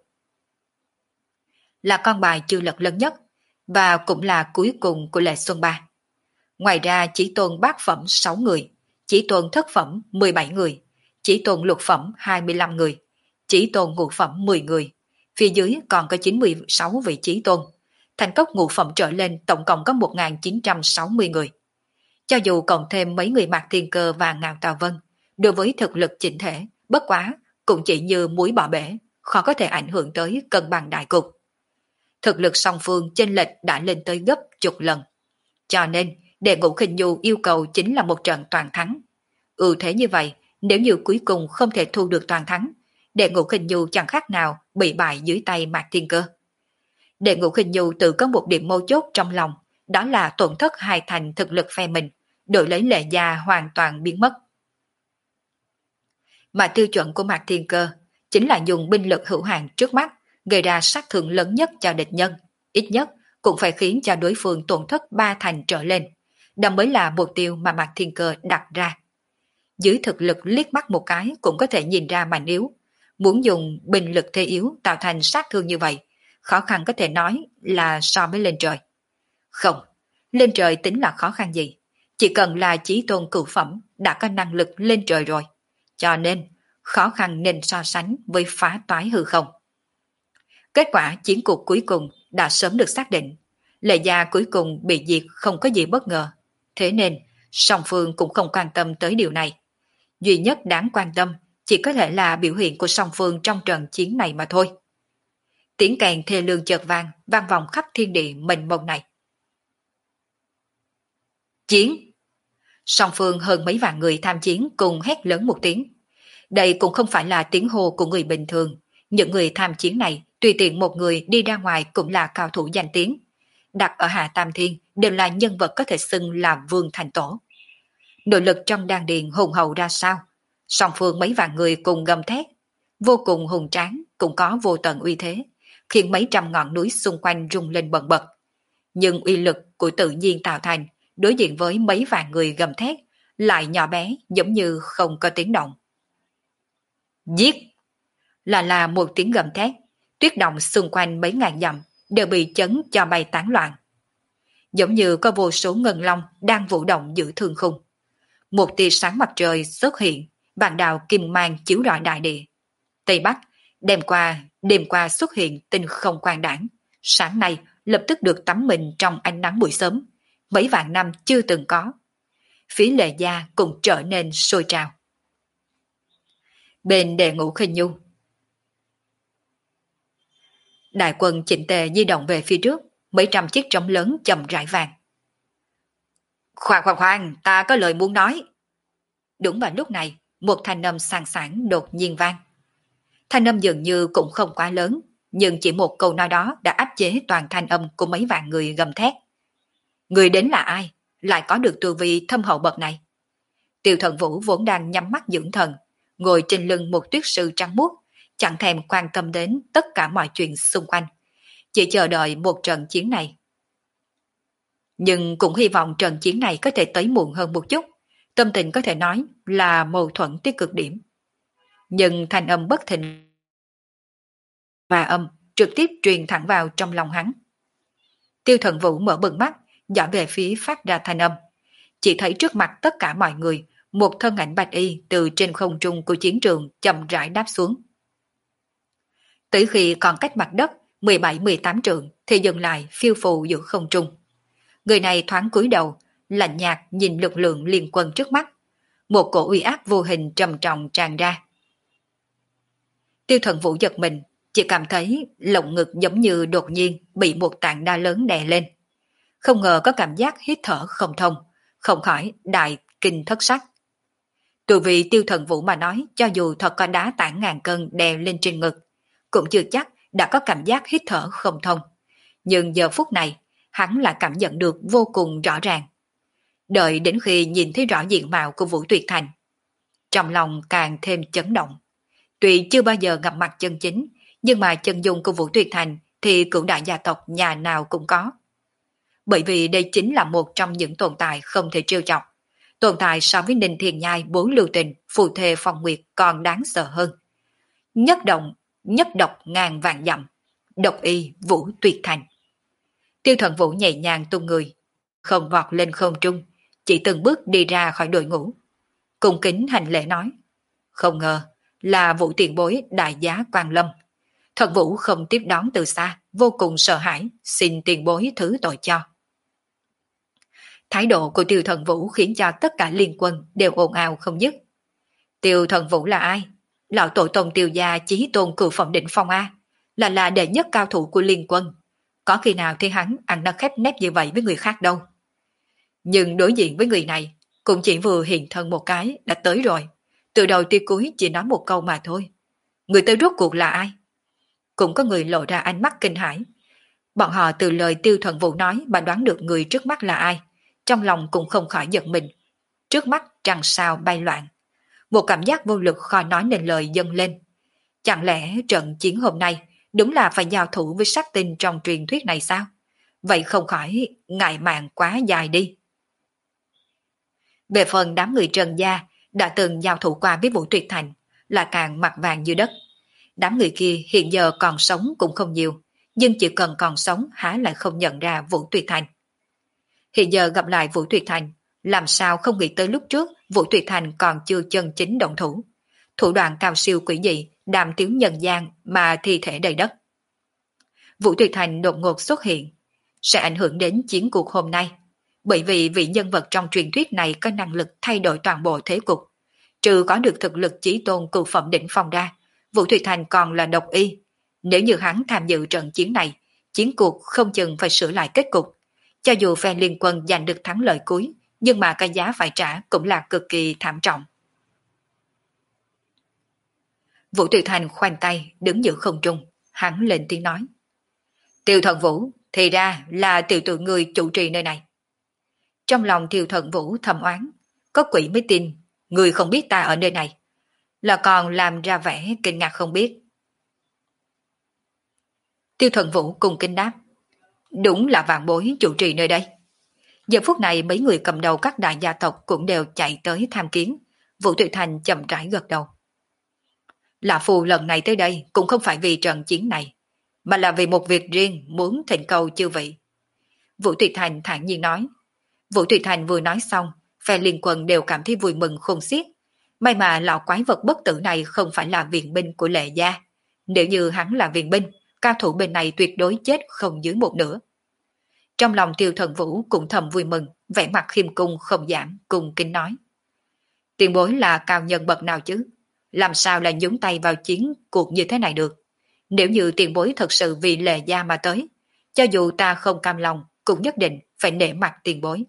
Là con bài chưa lật lớn nhất, và cũng là cuối cùng của Lệ Xuân Ba. Ngoài ra chí tôn bát phẩm sáu người, chí tôn thất phẩm mười bảy người, chí tôn lục phẩm hai mươi lăm người, chí tôn ngũ phẩm mười người, phía dưới còn có chín mươi sáu vị chí tôn. Thành cốc ngũ phẩm trở lên tổng cộng có một nghìn chín trăm sáu mươi người. Cho dù cộng thêm mấy người Mạc Thiên Cơ và Ngạo Tào Vân, đối với thực lực chỉnh thể, bất quá cũng chỉ như muối bỏ bể, khó có thể ảnh hưởng tới cân bằng đại cục. Thực lực song phương chênh lệch đã lên tới gấp chục lần. Cho nên, Đệ Ngũ Khinh Nhu yêu cầu chính là một trận toàn thắng. Ưu thế như vậy, nếu như cuối cùng không thể thu được toàn thắng, Đệ Ngũ Khinh Nhu chẳng khác nào bị bại dưới tay Mạc Thiên Cơ. Đệ Ngũ Khinh Nhu tự có một điểm mấu chốt trong lòng, đó là tổn thất hai thành thực lực phe mình, đổi lấy Lệ Gia hoàn toàn biến mất. Mà tiêu chuẩn của Mạc Thiên Cơ chính là dùng binh lực hữu hạn trước mắt, gây ra sát thương lớn nhất cho địch nhân, ít nhất cũng phải khiến cho đối phương tổn thất ba thành trở lên. Đó mới là mục tiêu mà Mạc Thiên Cơ đặt ra. Dưới thực lực liếc mắt một cái cũng có thể nhìn ra mạnh yếu. Muốn dùng binh lực thế yếu tạo thành sát thương như vậy, khó khăn có thể nói là so với lên trời. Không, lên trời tính là khó khăn gì. Chỉ cần là chí tôn cửu phẩm đã có năng lực lên trời rồi. Cho nên, khó khăn nên so sánh với phá toái hư không. Kết quả chiến cuộc cuối cùng đã sớm được xác định. Lệ Gia cuối cùng bị diệt không có gì bất ngờ. Thế nên, song phương cũng không quan tâm tới điều này. Duy nhất đáng quan tâm chỉ có thể là biểu hiện của song phương trong trận chiến này mà thôi. Tiếng kèn thê lương chợt vang, vang vọng khắp thiên địa mênh mông này. Chiến! Song phương hơn mấy vạn người tham chiến cùng hét lớn một tiếng. Đây cũng không phải là tiếng hô của người bình thường. Những người tham chiến này, tùy tiện một người đi ra ngoài cũng là cao thủ danh tiếng. Đặt ở Hạ Tam Thiên đều là nhân vật có thể xưng là vương thành tổ. Nội lực trong đan điền hùng hậu ra sao? Song phương mấy vạn người cùng gầm thét, vô cùng hùng tráng, cũng có vô tận uy thế, khiến mấy trăm ngọn núi xung quanh rung lên bần bật. Nhưng uy lực của tự nhiên tạo thành, đối diện với mấy vạn người gầm thét, lại nhỏ bé giống như không có tiếng động. Giết! Là là một tiếng gầm thét, tuyết động xung quanh mấy ngàn dặm đều bị chấn cho bay tán loạn. Giống như có vô số ngân long đang vũ động giữa thương khung. Một tia sáng mặt trời xuất hiện, vạn đạo kim mang chiếu rọi đại địa. Tây Bắc, đêm qua, đêm qua xuất hiện tinh không quang đảng. Sáng nay lập tức được tắm mình trong ánh nắng buổi sớm, mấy vạn năm chưa từng có. Phía Lệ Gia cũng trở nên sôi trào. Bên Đệ Ngũ Khinh Nhu, đại quân chỉnh tề di động về phía trước, mấy trăm chiếc trống lớn chầm rãi vàng. Khoan khoan khoan, ta có lời muốn nói. Đúng vào lúc này, một thanh âm sang sảng đột nhiên vang. Thanh âm dường như cũng không quá lớn, nhưng chỉ một câu nói đó đã áp chế toàn thanh âm của mấy vạn người gầm thét. Người đến là ai? Lại có được tu vi thâm hậu bậc này? Tiêu Thần Vũ vốn đang nhắm mắt dưỡng thần, ngồi trên lưng một tuyết sư trắng muốt, chẳng thèm quan tâm đến tất cả mọi chuyện xung quanh, chỉ chờ đợi một trận chiến này. Nhưng cũng hy vọng trận chiến này có thể tới muộn hơn một chút, tâm tình có thể nói là mâu thuẫn tới cực điểm. Nhưng thanh âm bất thình và âm trực tiếp truyền thẳng vào trong lòng hắn. Tiêu Thần Vũ mở bừng mắt, dõi về phía phát ra thanh âm. Chỉ thấy trước mặt tất cả mọi người, một thân ảnh bạch y từ trên không trung của chiến trường chậm rãi đáp xuống. Tới khi còn cách mặt đất mười bảy mười tám trượng thì dừng lại phiêu phù giữa không trung. Người này thoáng cúi đầu, lạnh nhạt nhìn lực lượng liên quân trước mắt. Một cổ uy áp vô hình trầm trọng tràn ra. Tiêu Thần Vũ giật mình, chỉ cảm thấy lồng ngực giống như đột nhiên bị một tảng đá lớn đè lên. Không ngờ có cảm giác hít thở không thông, không khỏi đại kinh thất sắc. Từ vì Tiêu Thần Vũ mà nói, cho dù thật có đá tảng ngàn cân đè lên trên ngực, cũng chưa chắc đã có cảm giác hít thở không thông. Nhưng giờ phút này, hắn lại cảm nhận được vô cùng rõ ràng. Đợi đến khi nhìn thấy rõ diện mạo của Vũ Tuyệt Thành, trong lòng càng thêm chấn động. Tuy chưa bao giờ gặp mặt chân chính, nhưng mà chân dung của Vũ Tuyệt Thành thì cửu đại gia tộc nhà nào cũng có. Bởi vì đây chính là một trong những tồn tại không thể trêu chọc. Tồn tại so với Ninh Thiền Nhai, Bố Lưu Tình, Phù Thề Phong Nguyệt còn đáng sợ hơn. Nhất động, nhất độc ngàn vạn dặm, độc y Vũ Tuyệt Thành. Tiêu Thần Vũ nhẹ nhàng tung người, không vọt lên không trung, chỉ từng bước đi ra khỏi đội ngũ. Cung kính hành lễ nói, không ngờ là Vũ tiền bối đại giá Quan Lâm. Thần Vũ không tiếp đón từ xa, vô cùng sợ hãi, xin tiền bối thứ tội cho. Thái độ của Tiêu Thần Vũ khiến cho tất cả liên quân đều ồn ào không dứt. Tiêu Thần Vũ là ai? Lão tổ tông Tiêu gia chí tôn cửu phẩm đỉnh phong A, là là đệ nhất cao thủ của liên quân. Có khi nào thì hắn ăn nói khép nép như vậy với người khác đâu. Nhưng đối diện với người này, cũng chỉ vừa hiện thân một cái đã tới rồi. Từ đầu tới cuối chỉ nói một câu mà thôi. Người tới rốt cuộc là ai? Cũng có người lộ ra ánh mắt kinh hãi. Bọn họ từ lời Tiêu Thần Vũ nói mà đoán được người trước mắt là ai. Trong lòng cũng không khỏi giật mình. Trước mắt trăng sao bay loạn. Một cảm giác vô lực khó nói nên lời dâng lên. Chẳng lẽ trận chiến hôm nay đúng là phải giao thủ với sát tinh trong truyền thuyết này sao? Vậy không khỏi ngại mạng quá dài đi. Về phần đám người Trần gia đã từng giao thủ qua với Vũ Tuyệt Thành là càng mặt vàng như đất. Đám người kia hiện giờ còn sống cũng không nhiều, nhưng chỉ cần còn sống há lại không nhận ra Vũ Tuyệt Thành. Hiện giờ gặp lại Vũ Tuyệt Thành, làm sao không nghĩ tới lúc trước Vũ Tuyệt Thành còn chưa chân chính động thủ. Thủ đoạn cao siêu quỷ dị, đàm tiếu nhân gian mà thi thể đầy đất. Vũ Tuyệt Thành đột ngột xuất hiện, sẽ ảnh hưởng đến chiến cuộc hôm nay. Bởi vì vị nhân vật trong truyền thuyết này có năng lực thay đổi toàn bộ thế cục. Trừ có được thực lực chí tôn cửu phẩm đỉnh phong ra, Vũ Tuyệt Thành còn là độc y. Nếu như hắn tham dự trận chiến này, chiến cuộc không chừng phải sửa lại kết cục. Cho dù phe liên quân giành được thắng lợi cuối, nhưng mà cái giá phải trả cũng là cực kỳ thảm trọng. Vũ Tuyệt Thành khoanh tay đứng giữa không trung, hắn lên tiếng nói. Tiêu Thần Vũ, thì ra là tiểu tử người chủ trì nơi này. Trong lòng Tiêu Thần Vũ thầm oán, có quỷ mới tin, người không biết ta ở nơi này, là còn làm ra vẻ kinh ngạc không biết. Tiêu Thần Vũ cùng kinh đáp, đúng là vạn bối chủ trì nơi đây. Giờ phút này mấy người cầm đầu các đại gia tộc cũng đều chạy tới tham kiến. Vũ Tuyệt Thành chậm rãi gật đầu. Lão Phu lần này tới đây cũng không phải vì trận chiến này, mà là vì một việc riêng muốn thỉnh cầu chư vị. Vũ Tuyệt Thành thản nhiên nói. Vũ Tuyệt Thành vừa nói xong, phe liên quân đều cảm thấy vui mừng khôn xiết. May mà lão quái vật bất tử này không phải là viện binh của Lệ gia. Nếu như hắn là viện binh, cao thủ bên này tuyệt đối chết không dưới một nửa. Trong lòng Tiêu Thần Vũ cũng thầm vui mừng, vẻ mặt khiêm cung không giảm, cùng kinh nói. Tiền bối là cao nhân bậc nào chứ? Làm sao lại nhúng tay vào chiến cuộc như thế này được? Nếu như tiền bối thật sự vì Lệ gia mà tới, cho dù ta không cam lòng, cũng nhất định phải nể mặt tiền bối.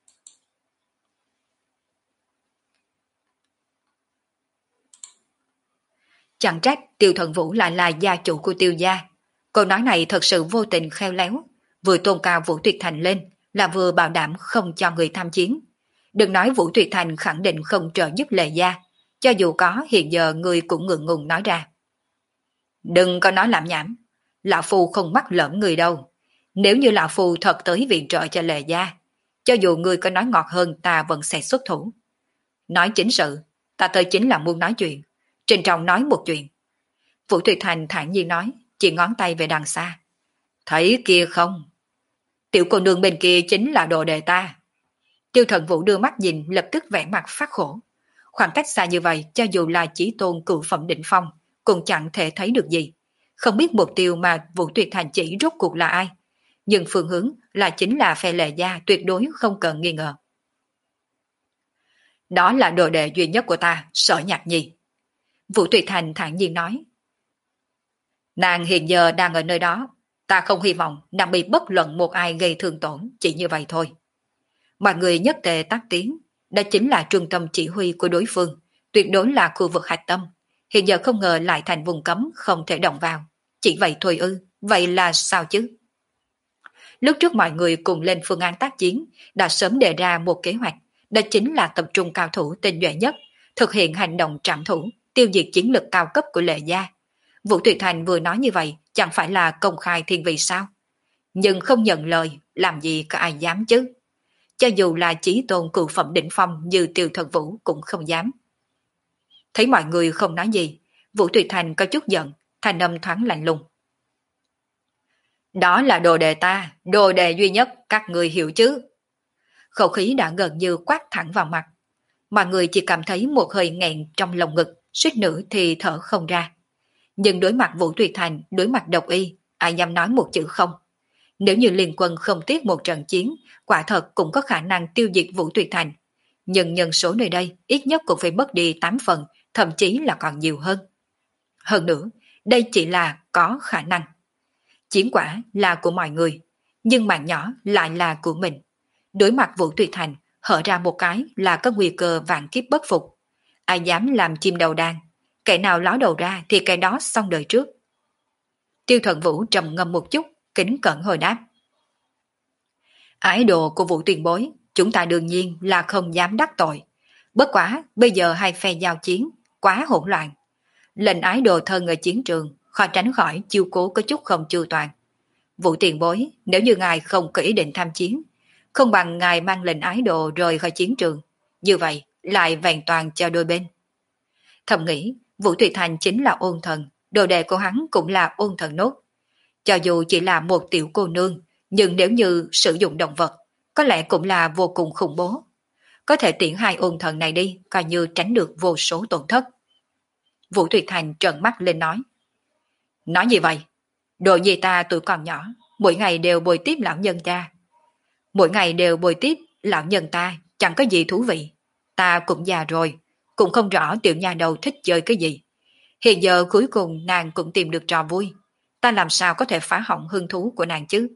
Chẳng trách Tiêu Thần Vũ lại là gia chủ của Tiêu gia. Câu nói này thật sự vô tình khéo léo, vừa tôn cao Vũ Tuyệt Thành lên, là vừa bảo đảm không cho người tham chiến. Đừng nói Vũ Tuyệt Thành khẳng định không trợ giúp Lệ gia, cho dù có hiện giờ người cũng ngượng ngùng nói ra. Đừng có nói làm nhảm, lão phu không mắc lỡm người đâu. Nếu như lão phu thật tới viện trợ cho Lệ gia, cho dù người có nói ngọt hơn ta vẫn sẽ xuất thủ. Nói chính sự, ta tới chính là muốn nói chuyện. Trình Trọng nói một chuyện. Vũ Tuyệt Thành thản nhiên nói, chỉ ngón tay về đằng xa. Thấy kia không? Tiểu cô nương bên kia chính là đồ đệ ta. Tiêu Thần Vũ đưa mắt nhìn, lập tức vẻ mặt phát khổ. Khoảng cách xa như vậy, cho dù là chí tôn cửu phẩm đỉnh phong, cũng chẳng thể thấy được gì. Không biết mục tiêu mà Vũ Tuyệt Thành chỉ rốt cuộc là ai. Nhưng phương hướng là chính là phe Lệ gia, tuyệt đối không cần nghi ngờ. Đó là đồ đệ duy nhất của ta, Sở Nhạc Nhi. Vũ Tuyệt Thành thản nhiên nói. Nàng hiện giờ đang ở nơi đó, ta không hy vọng nàng bị bất luận một ai gây thương tổn, chỉ như vậy thôi. Mọi người nhất tề tác tiếng, Đó chính là trung tâm chỉ huy của đối phương, tuyệt đối là khu vực hạch tâm. Hiện giờ không ngờ lại thành vùng cấm không thể động vào. Chỉ vậy thôi ư, vậy là sao chứ? Lúc trước mọi người cùng lên phương án tác chiến, đã sớm đề ra một kế hoạch, đó chính là tập trung cao thủ tinh nhuệ nhất, thực hiện hành động trảm thủ, tiêu diệt chiến lực cao cấp của Lệ Gia. Vũ Tuyệt Thành vừa nói như vậy, chẳng phải là công khai thiên vị sao? Nhưng không nhận lời, làm gì có ai dám chứ? Cho dù là chí tôn cựu phẩm đỉnh phong như Tiêu Thần Vũ cũng không dám. Thấy mọi người không nói gì, Vũ Tuyệt Thành có chút giận, thanh âm thoáng lạnh lùng. Đó là đồ đề ta, đồ đề duy nhất, các người hiểu chứ? Khẩu khí đã gần như quát thẳng vào mặt. Mọi người chỉ cảm thấy một hơi nghẹn trong lồng ngực, suýt nữa thì thở không ra. Nhưng đối mặt Vũ Tuyệt Thành, đối mặt độc y, ai dám nói một chữ không? Nếu như liên quân không tiếc một trận chiến, quả thật cũng có khả năng tiêu diệt Vũ Tuyệt Thành. Nhưng nhân số nơi đây ít nhất cũng phải mất đi tám phần, thậm chí là còn nhiều hơn. Hơn nữa, đây chỉ là có khả năng. Chiến quả là của mọi người, nhưng mạng nhỏ lại là của mình. Đối mặt Vũ Tuyệt Thành, hở ra một cái là có nguy cơ vạn kiếp bất phục. Ai dám làm chim đầu đàn, kẻ nào ló đầu ra thì kẻ đó xong đời trước. Tiêu Thuận Vũ trầm ngâm một chút, kính cẩn hồi đáp. Ái đồ của Vũ Tiền Bối, chúng ta đương nhiên là không dám đắc tội. Bất quá, bây giờ hai phe giao chiến, quá hỗn loạn. Lệnh ái đồ thân ở chiến trường, khó tránh khỏi chiêu cố có chút không chu toàn. Vũ Tiền Bối, nếu như ngài không có ý định tham chiến, không bằng ngài mang lệnh ái đồ rời khỏi chiến trường. Như vậy, lại vẹn toàn cho đôi bên. Thầm nghĩ, Vũ Tuyệt Thành chính là ôn thần, đồ đệ của hắn cũng là ôn thần nốt. Cho dù chỉ là một tiểu cô nương, nhưng nếu như sử dụng động vật, có lẽ cũng là vô cùng khủng bố. Có thể tiễn hai ôn thần này đi, coi như tránh được vô số tổn thất. Vũ Tuyệt Thành trợn mắt lên nói. Nói gì vậy? Đồ nhi ta tuổi còn nhỏ, mỗi ngày đều bồi tiếp lão nhân ta. Mỗi ngày đều bồi tiếp lão nhân ta, chẳng có gì thú vị. Ta cũng già rồi, cũng không rõ tiểu nha đầu thích chơi cái gì. Hiện giờ cuối cùng nàng cũng tìm được trò vui. Ta làm sao có thể phá hỏng hứng thú của nàng chứ?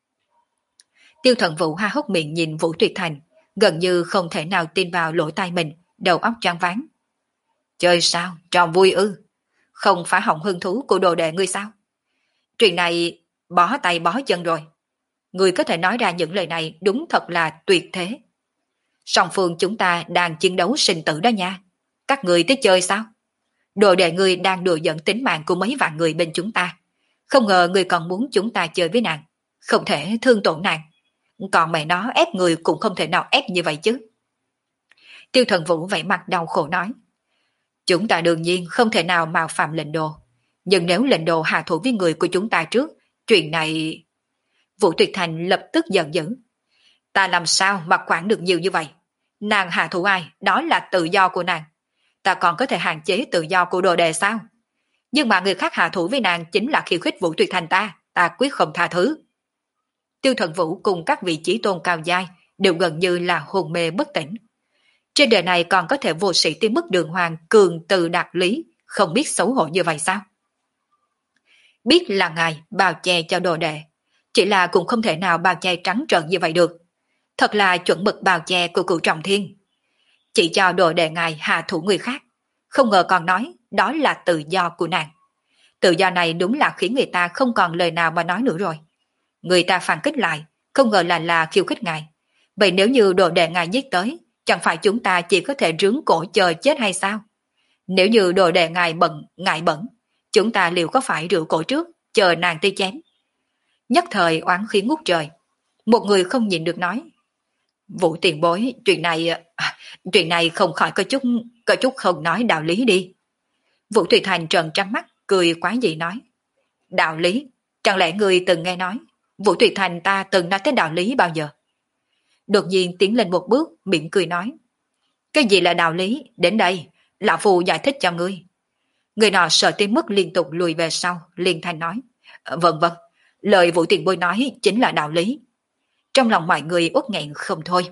Tiêu Thần Vũ ha hốc miệng nhìn Vũ Tuyệt Thành, gần như không thể nào tin vào lỗ tai mình, đầu óc choáng váng. Chơi sao? Trò vui ư? Không phá hỏng hứng thú của đồ đệ ngươi sao? Chuyện này bó tay bó chân rồi. Ngươi có thể nói ra những lời này đúng thật là tuyệt thế. Song phương chúng ta đang chiến đấu sinh tử đó nha. Các ngươi thích chơi sao? Đồ đệ ngươi đang đùa giỡn tính mạng của mấy vạn người bên chúng ta. Không ngờ ngươi còn muốn chúng ta chơi với nàng. Không thể thương tổn nàng. Còn mẹ nó ép người cũng không thể nào ép như vậy chứ. Tiêu Thần Vũ vẻ mặt đau khổ nói. Chúng ta đương nhiên không thể nào mạo phạm lệnh đồ. Nhưng nếu lệnh đồ hạ thủ với người của chúng ta trước, chuyện này... Vũ Tuyệt Thành lập tức giận dữ. Ta làm sao mà quản được nhiều như vậy? Nàng hạ thủ ai? Đó là tự do của nàng. Ta còn có thể hạn chế tự do của đồ đệ sao? Nhưng mà người khác hạ thủ với nàng chính là khiêu khích Vũ Tuyệt Thành ta. Ta quyết không tha thứ. Tiêu Thần Vũ cùng các vị chí tôn cao giai đều gần như là hồn mê bất tỉnh. Trên đời này còn có thể vô sĩ tới mức Đường Hoàng cường từ đạt lý, không biết xấu hổ như vậy sao? Biết là ngài bào che cho đồ đệ, chỉ là cũng không thể nào bào che trắng trợn như vậy được. Thật là chuẩn mực bào che của Cửu Trọng Thiên. Chỉ cho đồ đệ ngài hạ thủ người khác, không ngờ còn nói đó là tự do của nàng. Tự do này đúng là khiến người ta không còn lời nào mà nói nữa rồi. Người ta phản kích lại, không ngờ là là khiêu khích ngài. Vậy nếu như đồ đệ ngài giết tới, chẳng phải chúng ta chỉ có thể rướng cổ chờ chết hay sao? Nếu như đồ đệ ngài bận, ngại bẩn, chúng ta liệu có phải rượu cổ trước, chờ nàng ti chém? Nhất thời oán khí ngút trời. Một người không nhịn được nói. Vũ tiền bối, chuyện này... À, chuyện này không khỏi có chút... có chút không nói đạo lý đi. Vũ Tuyệt Thành trợn trắng mắt, cười quá dị nói. Đạo lý? Chẳng lẽ người từng nghe nói Vũ Tuyệt Thành ta từng nói tới đạo lý bao giờ? Đột nhiên tiến lên một bước, miệng cười nói. Cái gì là đạo lý? Đến đây, lão phù giải thích cho ngươi. Người nọ sợ tới mức liên tục lùi về sau, liền thanh nói. Vâng vâng, lời Vũ tiền bối nói chính là đạo lý. Trong lòng mọi người uất nghẹn không thôi.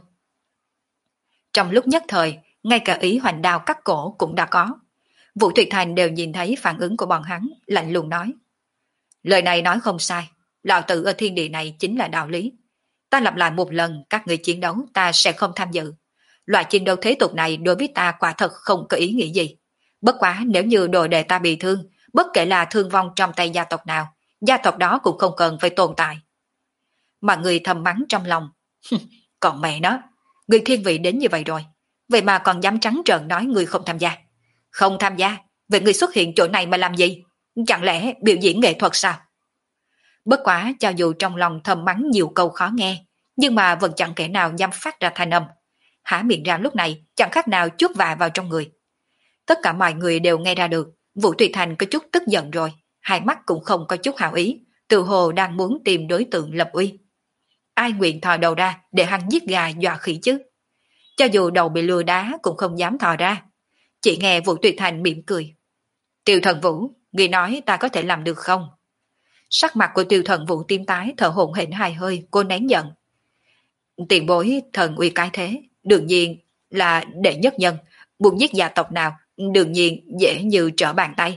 Trong lúc nhất thời, ngay cả ý hoành đao cắt cổ cũng đã có. Vũ Tuyệt Thành đều nhìn thấy phản ứng của bọn hắn, lạnh lùng nói. Lời này nói không sai, lão tử ở thiên địa này chính là đạo lý. Ta lặp lại một lần, các người chiến đấu ta sẽ không tham dự. Loại chiến đấu thế tục này đối với ta quả thật không có ý nghĩa gì. Bất quá nếu như đồ đệ ta bị thương, bất kể là thương vong trong tay gia tộc nào, gia tộc đó cũng không cần phải tồn tại. Mà người thầm mắng trong lòng, còn mẹ nó, người thiên vị đến như vậy rồi, vậy mà còn dám trắng trợn nói người không tham gia. Không tham gia, vậy người xuất hiện chỗ này mà làm gì? Chẳng lẽ biểu diễn nghệ thuật sao? Bất quá cho dù trong lòng thầm mắng nhiều câu khó nghe, nhưng mà vẫn chẳng kẻ nào dám phát ra thanh âm. Há miệng ra lúc này chẳng khác nào chuốt vạ vào trong người. Tất cả mọi người đều nghe ra được, Vũ Thủy Thành có chút tức giận rồi, hai mắt cũng không có chút hảo ý, tự hồ đang muốn tìm đối tượng lập uy. Ai nguyện thò đầu ra để hắn giết gà dọa khỉ chứ? Cho dù đầu bị lừa đá cũng không dám thò ra. Chỉ nghe Vũ Thủy Thành mỉm cười. Tiêu Thần Vũ, ngươi nói ta có thể làm được không? Sắc mặt của Tiêu Thần Vũ tím tái, thở hổn hển hai hơi, cô nén giận. Tiền bối thần uy cái thế, đương nhiên là đệ nhất nhân, muốn giết gia tộc nào, đương nhiên dễ như trở bàn tay.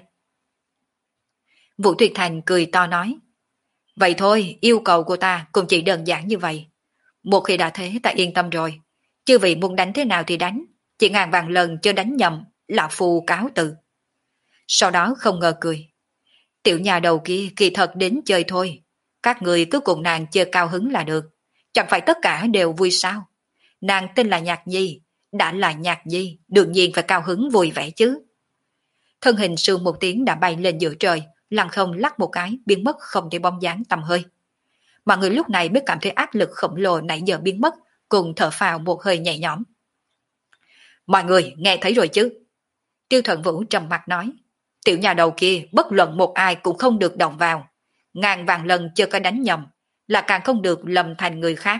Vũ Tuyệt Thành cười to nói. Vậy thôi, yêu cầu của ta cũng chỉ đơn giản như vậy. Một khi đã thế ta yên tâm rồi. Chư vị muốn đánh thế nào thì đánh, chỉ ngàn vạn lần chưa đánh nhầm, là phù cáo từ. Sau đó không ngờ cười. Tiểu nhà đầu kia kỳ thật đến chơi thôi. Các người cứ cùng nàng chơi cao hứng là được. Chẳng phải tất cả đều vui sao? Nàng tên là Nhạc Nhi, đã là Nhạc Nhi, đương nhiên phải cao hứng vui vẻ chứ. Thân hình sương một tiếng đã bay lên giữa trời, lăng không lắc một cái, biến mất không thấy bóng dáng tầm hơi. Mọi người lúc này mới cảm thấy áp lực khổng lồ nãy giờ biến mất, cùng thở phào một hơi nhẹ nhõm. Mọi người nghe thấy rồi chứ? Tiêu Thuận Vũ trầm mặt nói. Tiểu nhà đầu kia bất luận một ai cũng không được động vào. Ngàn vạn lần chưa có đánh nhầm, là càng không được lầm thành người khác.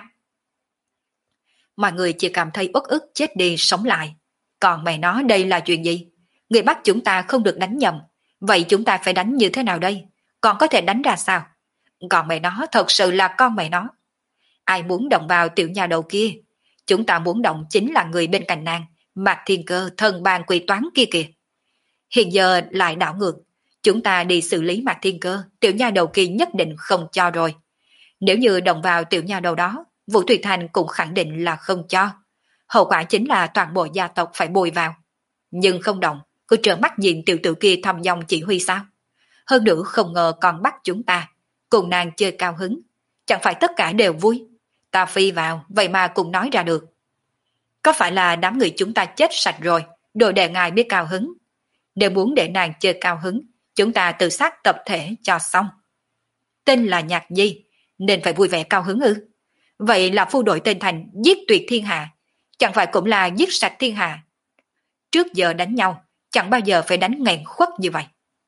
Mọi người chỉ cảm thấy uất ức chết đi sống lại. Còn mày nói đây là chuyện gì? Người bắt chúng ta không được đánh nhầm, vậy chúng ta phải đánh như thế nào đây? Còn có thể đánh ra sao? Còn mày nó thật sự là con mày nó. Ai muốn động vào tiểu nhà đầu kia? Chúng ta muốn động chính là người bên cạnh nàng, Mạc Thiên Cơ thần bàn quỷ toán kia kìa. Hiện giờ lại đảo ngược, chúng ta đi xử lý Mạc Thiên Cơ, tiểu nha đầu kia nhất định không cho rồi. Nếu như động vào tiểu nha đầu đó, Vũ Thủy Thành cũng khẳng định là không cho. Hậu quả chính là toàn bộ gia tộc phải bồi vào. Nhưng không động, cứ trợn mắt nhìn tiểu tử kia thầm dòng chỉ huy sao? Hơn nữa không ngờ còn bắt chúng ta, cùng nàng chơi cao hứng. Chẳng phải tất cả đều vui. Ta phi vào, vậy mà cũng nói ra được. Có phải là đám người chúng ta chết sạch rồi, đồ đệ ngài biết cao hứng? Nếu muốn để nàng chơi cao hứng, chúng ta tự sát tập thể cho xong. Tên là Nhạc Nhi, nên phải vui vẻ cao hứng ư? Vậy là phu đội tên thành giết tuyệt thiên hạ, chẳng phải cũng là giết sạch thiên hạ? Trước giờ đánh nhau, chẳng bao giờ phải đánh nghẹn khuất như vậy.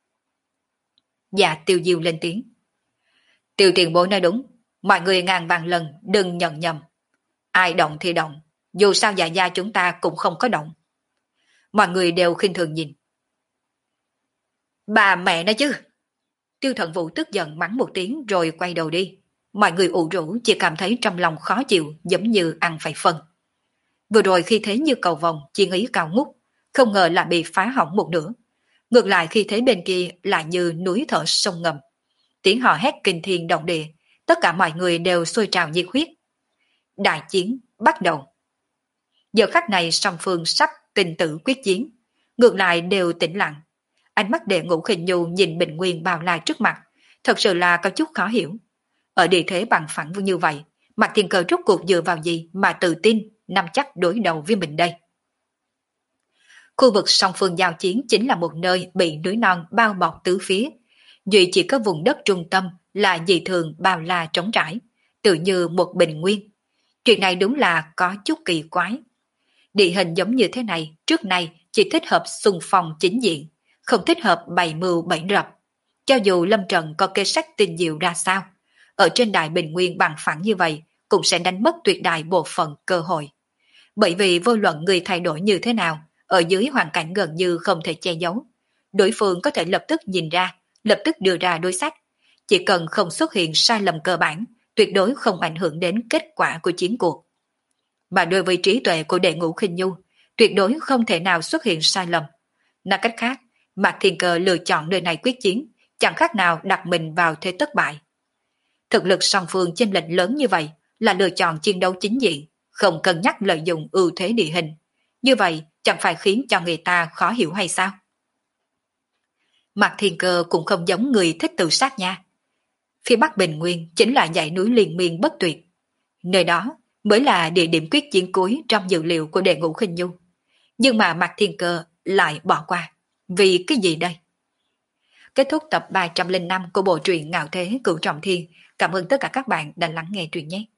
Dạ Tiêu Diêu lên tiếng. Tiêu tiền bối nói đúng, mọi người ngàn vạn lần đừng nhận nhầm. Ai động thì động, dù sao dạ gia chúng ta cũng không có động. Mọi người đều khinh thường nhìn. Bà mẹ nó chứ! Tiêu Thận Vũ tức giận mắng một tiếng rồi quay đầu đi. Mọi người ủ rũ chỉ cảm thấy trong lòng khó chịu, giống như ăn phải phân. Vừa rồi khi thế như cầu vồng, chiến ý cao ngút, không ngờ lại bị phá hỏng một nửa. Ngược lại khi thế bên kia lại như núi thở sông ngầm. Tiếng hò hét kinh thiên động địa, tất cả mọi người đều sôi trào nhiệt huyết. Đại chiến bắt đầu. Giờ khắc này song phương sắp tình tử quyết chiến, ngược lại đều tĩnh lặng. Ánh mắt Đệ Ngũ Khinh Nhu nhìn Bình Nguyên bao la trước mặt, thật sự là có chút khó hiểu. Ở địa thế bằng phẳng như vậy, Mạc Thiên Cơ rốt cuộc dựa vào gì mà tự tin nắm chắc đối đầu với mình đây? Khu vực song phương giao chiến chính là một nơi bị núi non bao bọc tứ phía, duy chỉ có vùng đất trung tâm là dị thường bao la trống trải, tự như một bình nguyên. Chuyện này đúng là có chút kỳ quái. Địa hình giống như thế này trước nay chỉ thích hợp xung phong chính diện, không thích hợp bày mưu bẫy rập. Cho dù Lâm Trận có kế sách tinh diệu ra sao, ở trên đại bình nguyên bằng phẳng như vậy cũng sẽ đánh mất tuyệt đại bộ phận cơ hội. Bởi vì vô luận người thay đổi như thế nào, ở dưới hoàn cảnh gần như không thể che giấu, đối phương có thể lập tức nhìn ra, lập tức đưa ra đối sách. Chỉ cần không xuất hiện sai lầm cơ bản, tuyệt đối không ảnh hưởng đến kết quả của chiến cuộc. Mà đối với trí tuệ của Đệ Ngũ Khinh Nhu, tuyệt đối không thể nào xuất hiện sai lầm. Nói cách khác, Mạc Thiên Cơ lựa chọn nơi này quyết chiến, chẳng khác nào đặt mình vào thế thất bại. Thực lực song phương chênh lệch lớn như vậy là lựa chọn chiến đấu chính diện, không cân nhắc lợi dụng ưu thế địa hình. Như vậy chẳng phải khiến cho người ta khó hiểu hay sao? Mạc Thiên Cơ cũng không giống người thích tự sát nha. Phía Bắc Bình Nguyên chính là dãy núi liên miên bất tuyệt. Nơi đó mới là địa điểm quyết chiến cuối trong dữ liệu của đệ ngũ Khinh Nhu. Nhưng mà Mạc Thiên Cơ lại bỏ qua. Vì cái gì đây? Kết thúc tập ba trăm linh năm của bộ truyện Ngạo Thế Cửu Trọng Thiên. Cảm ơn tất cả các bạn đã lắng nghe truyện nhé.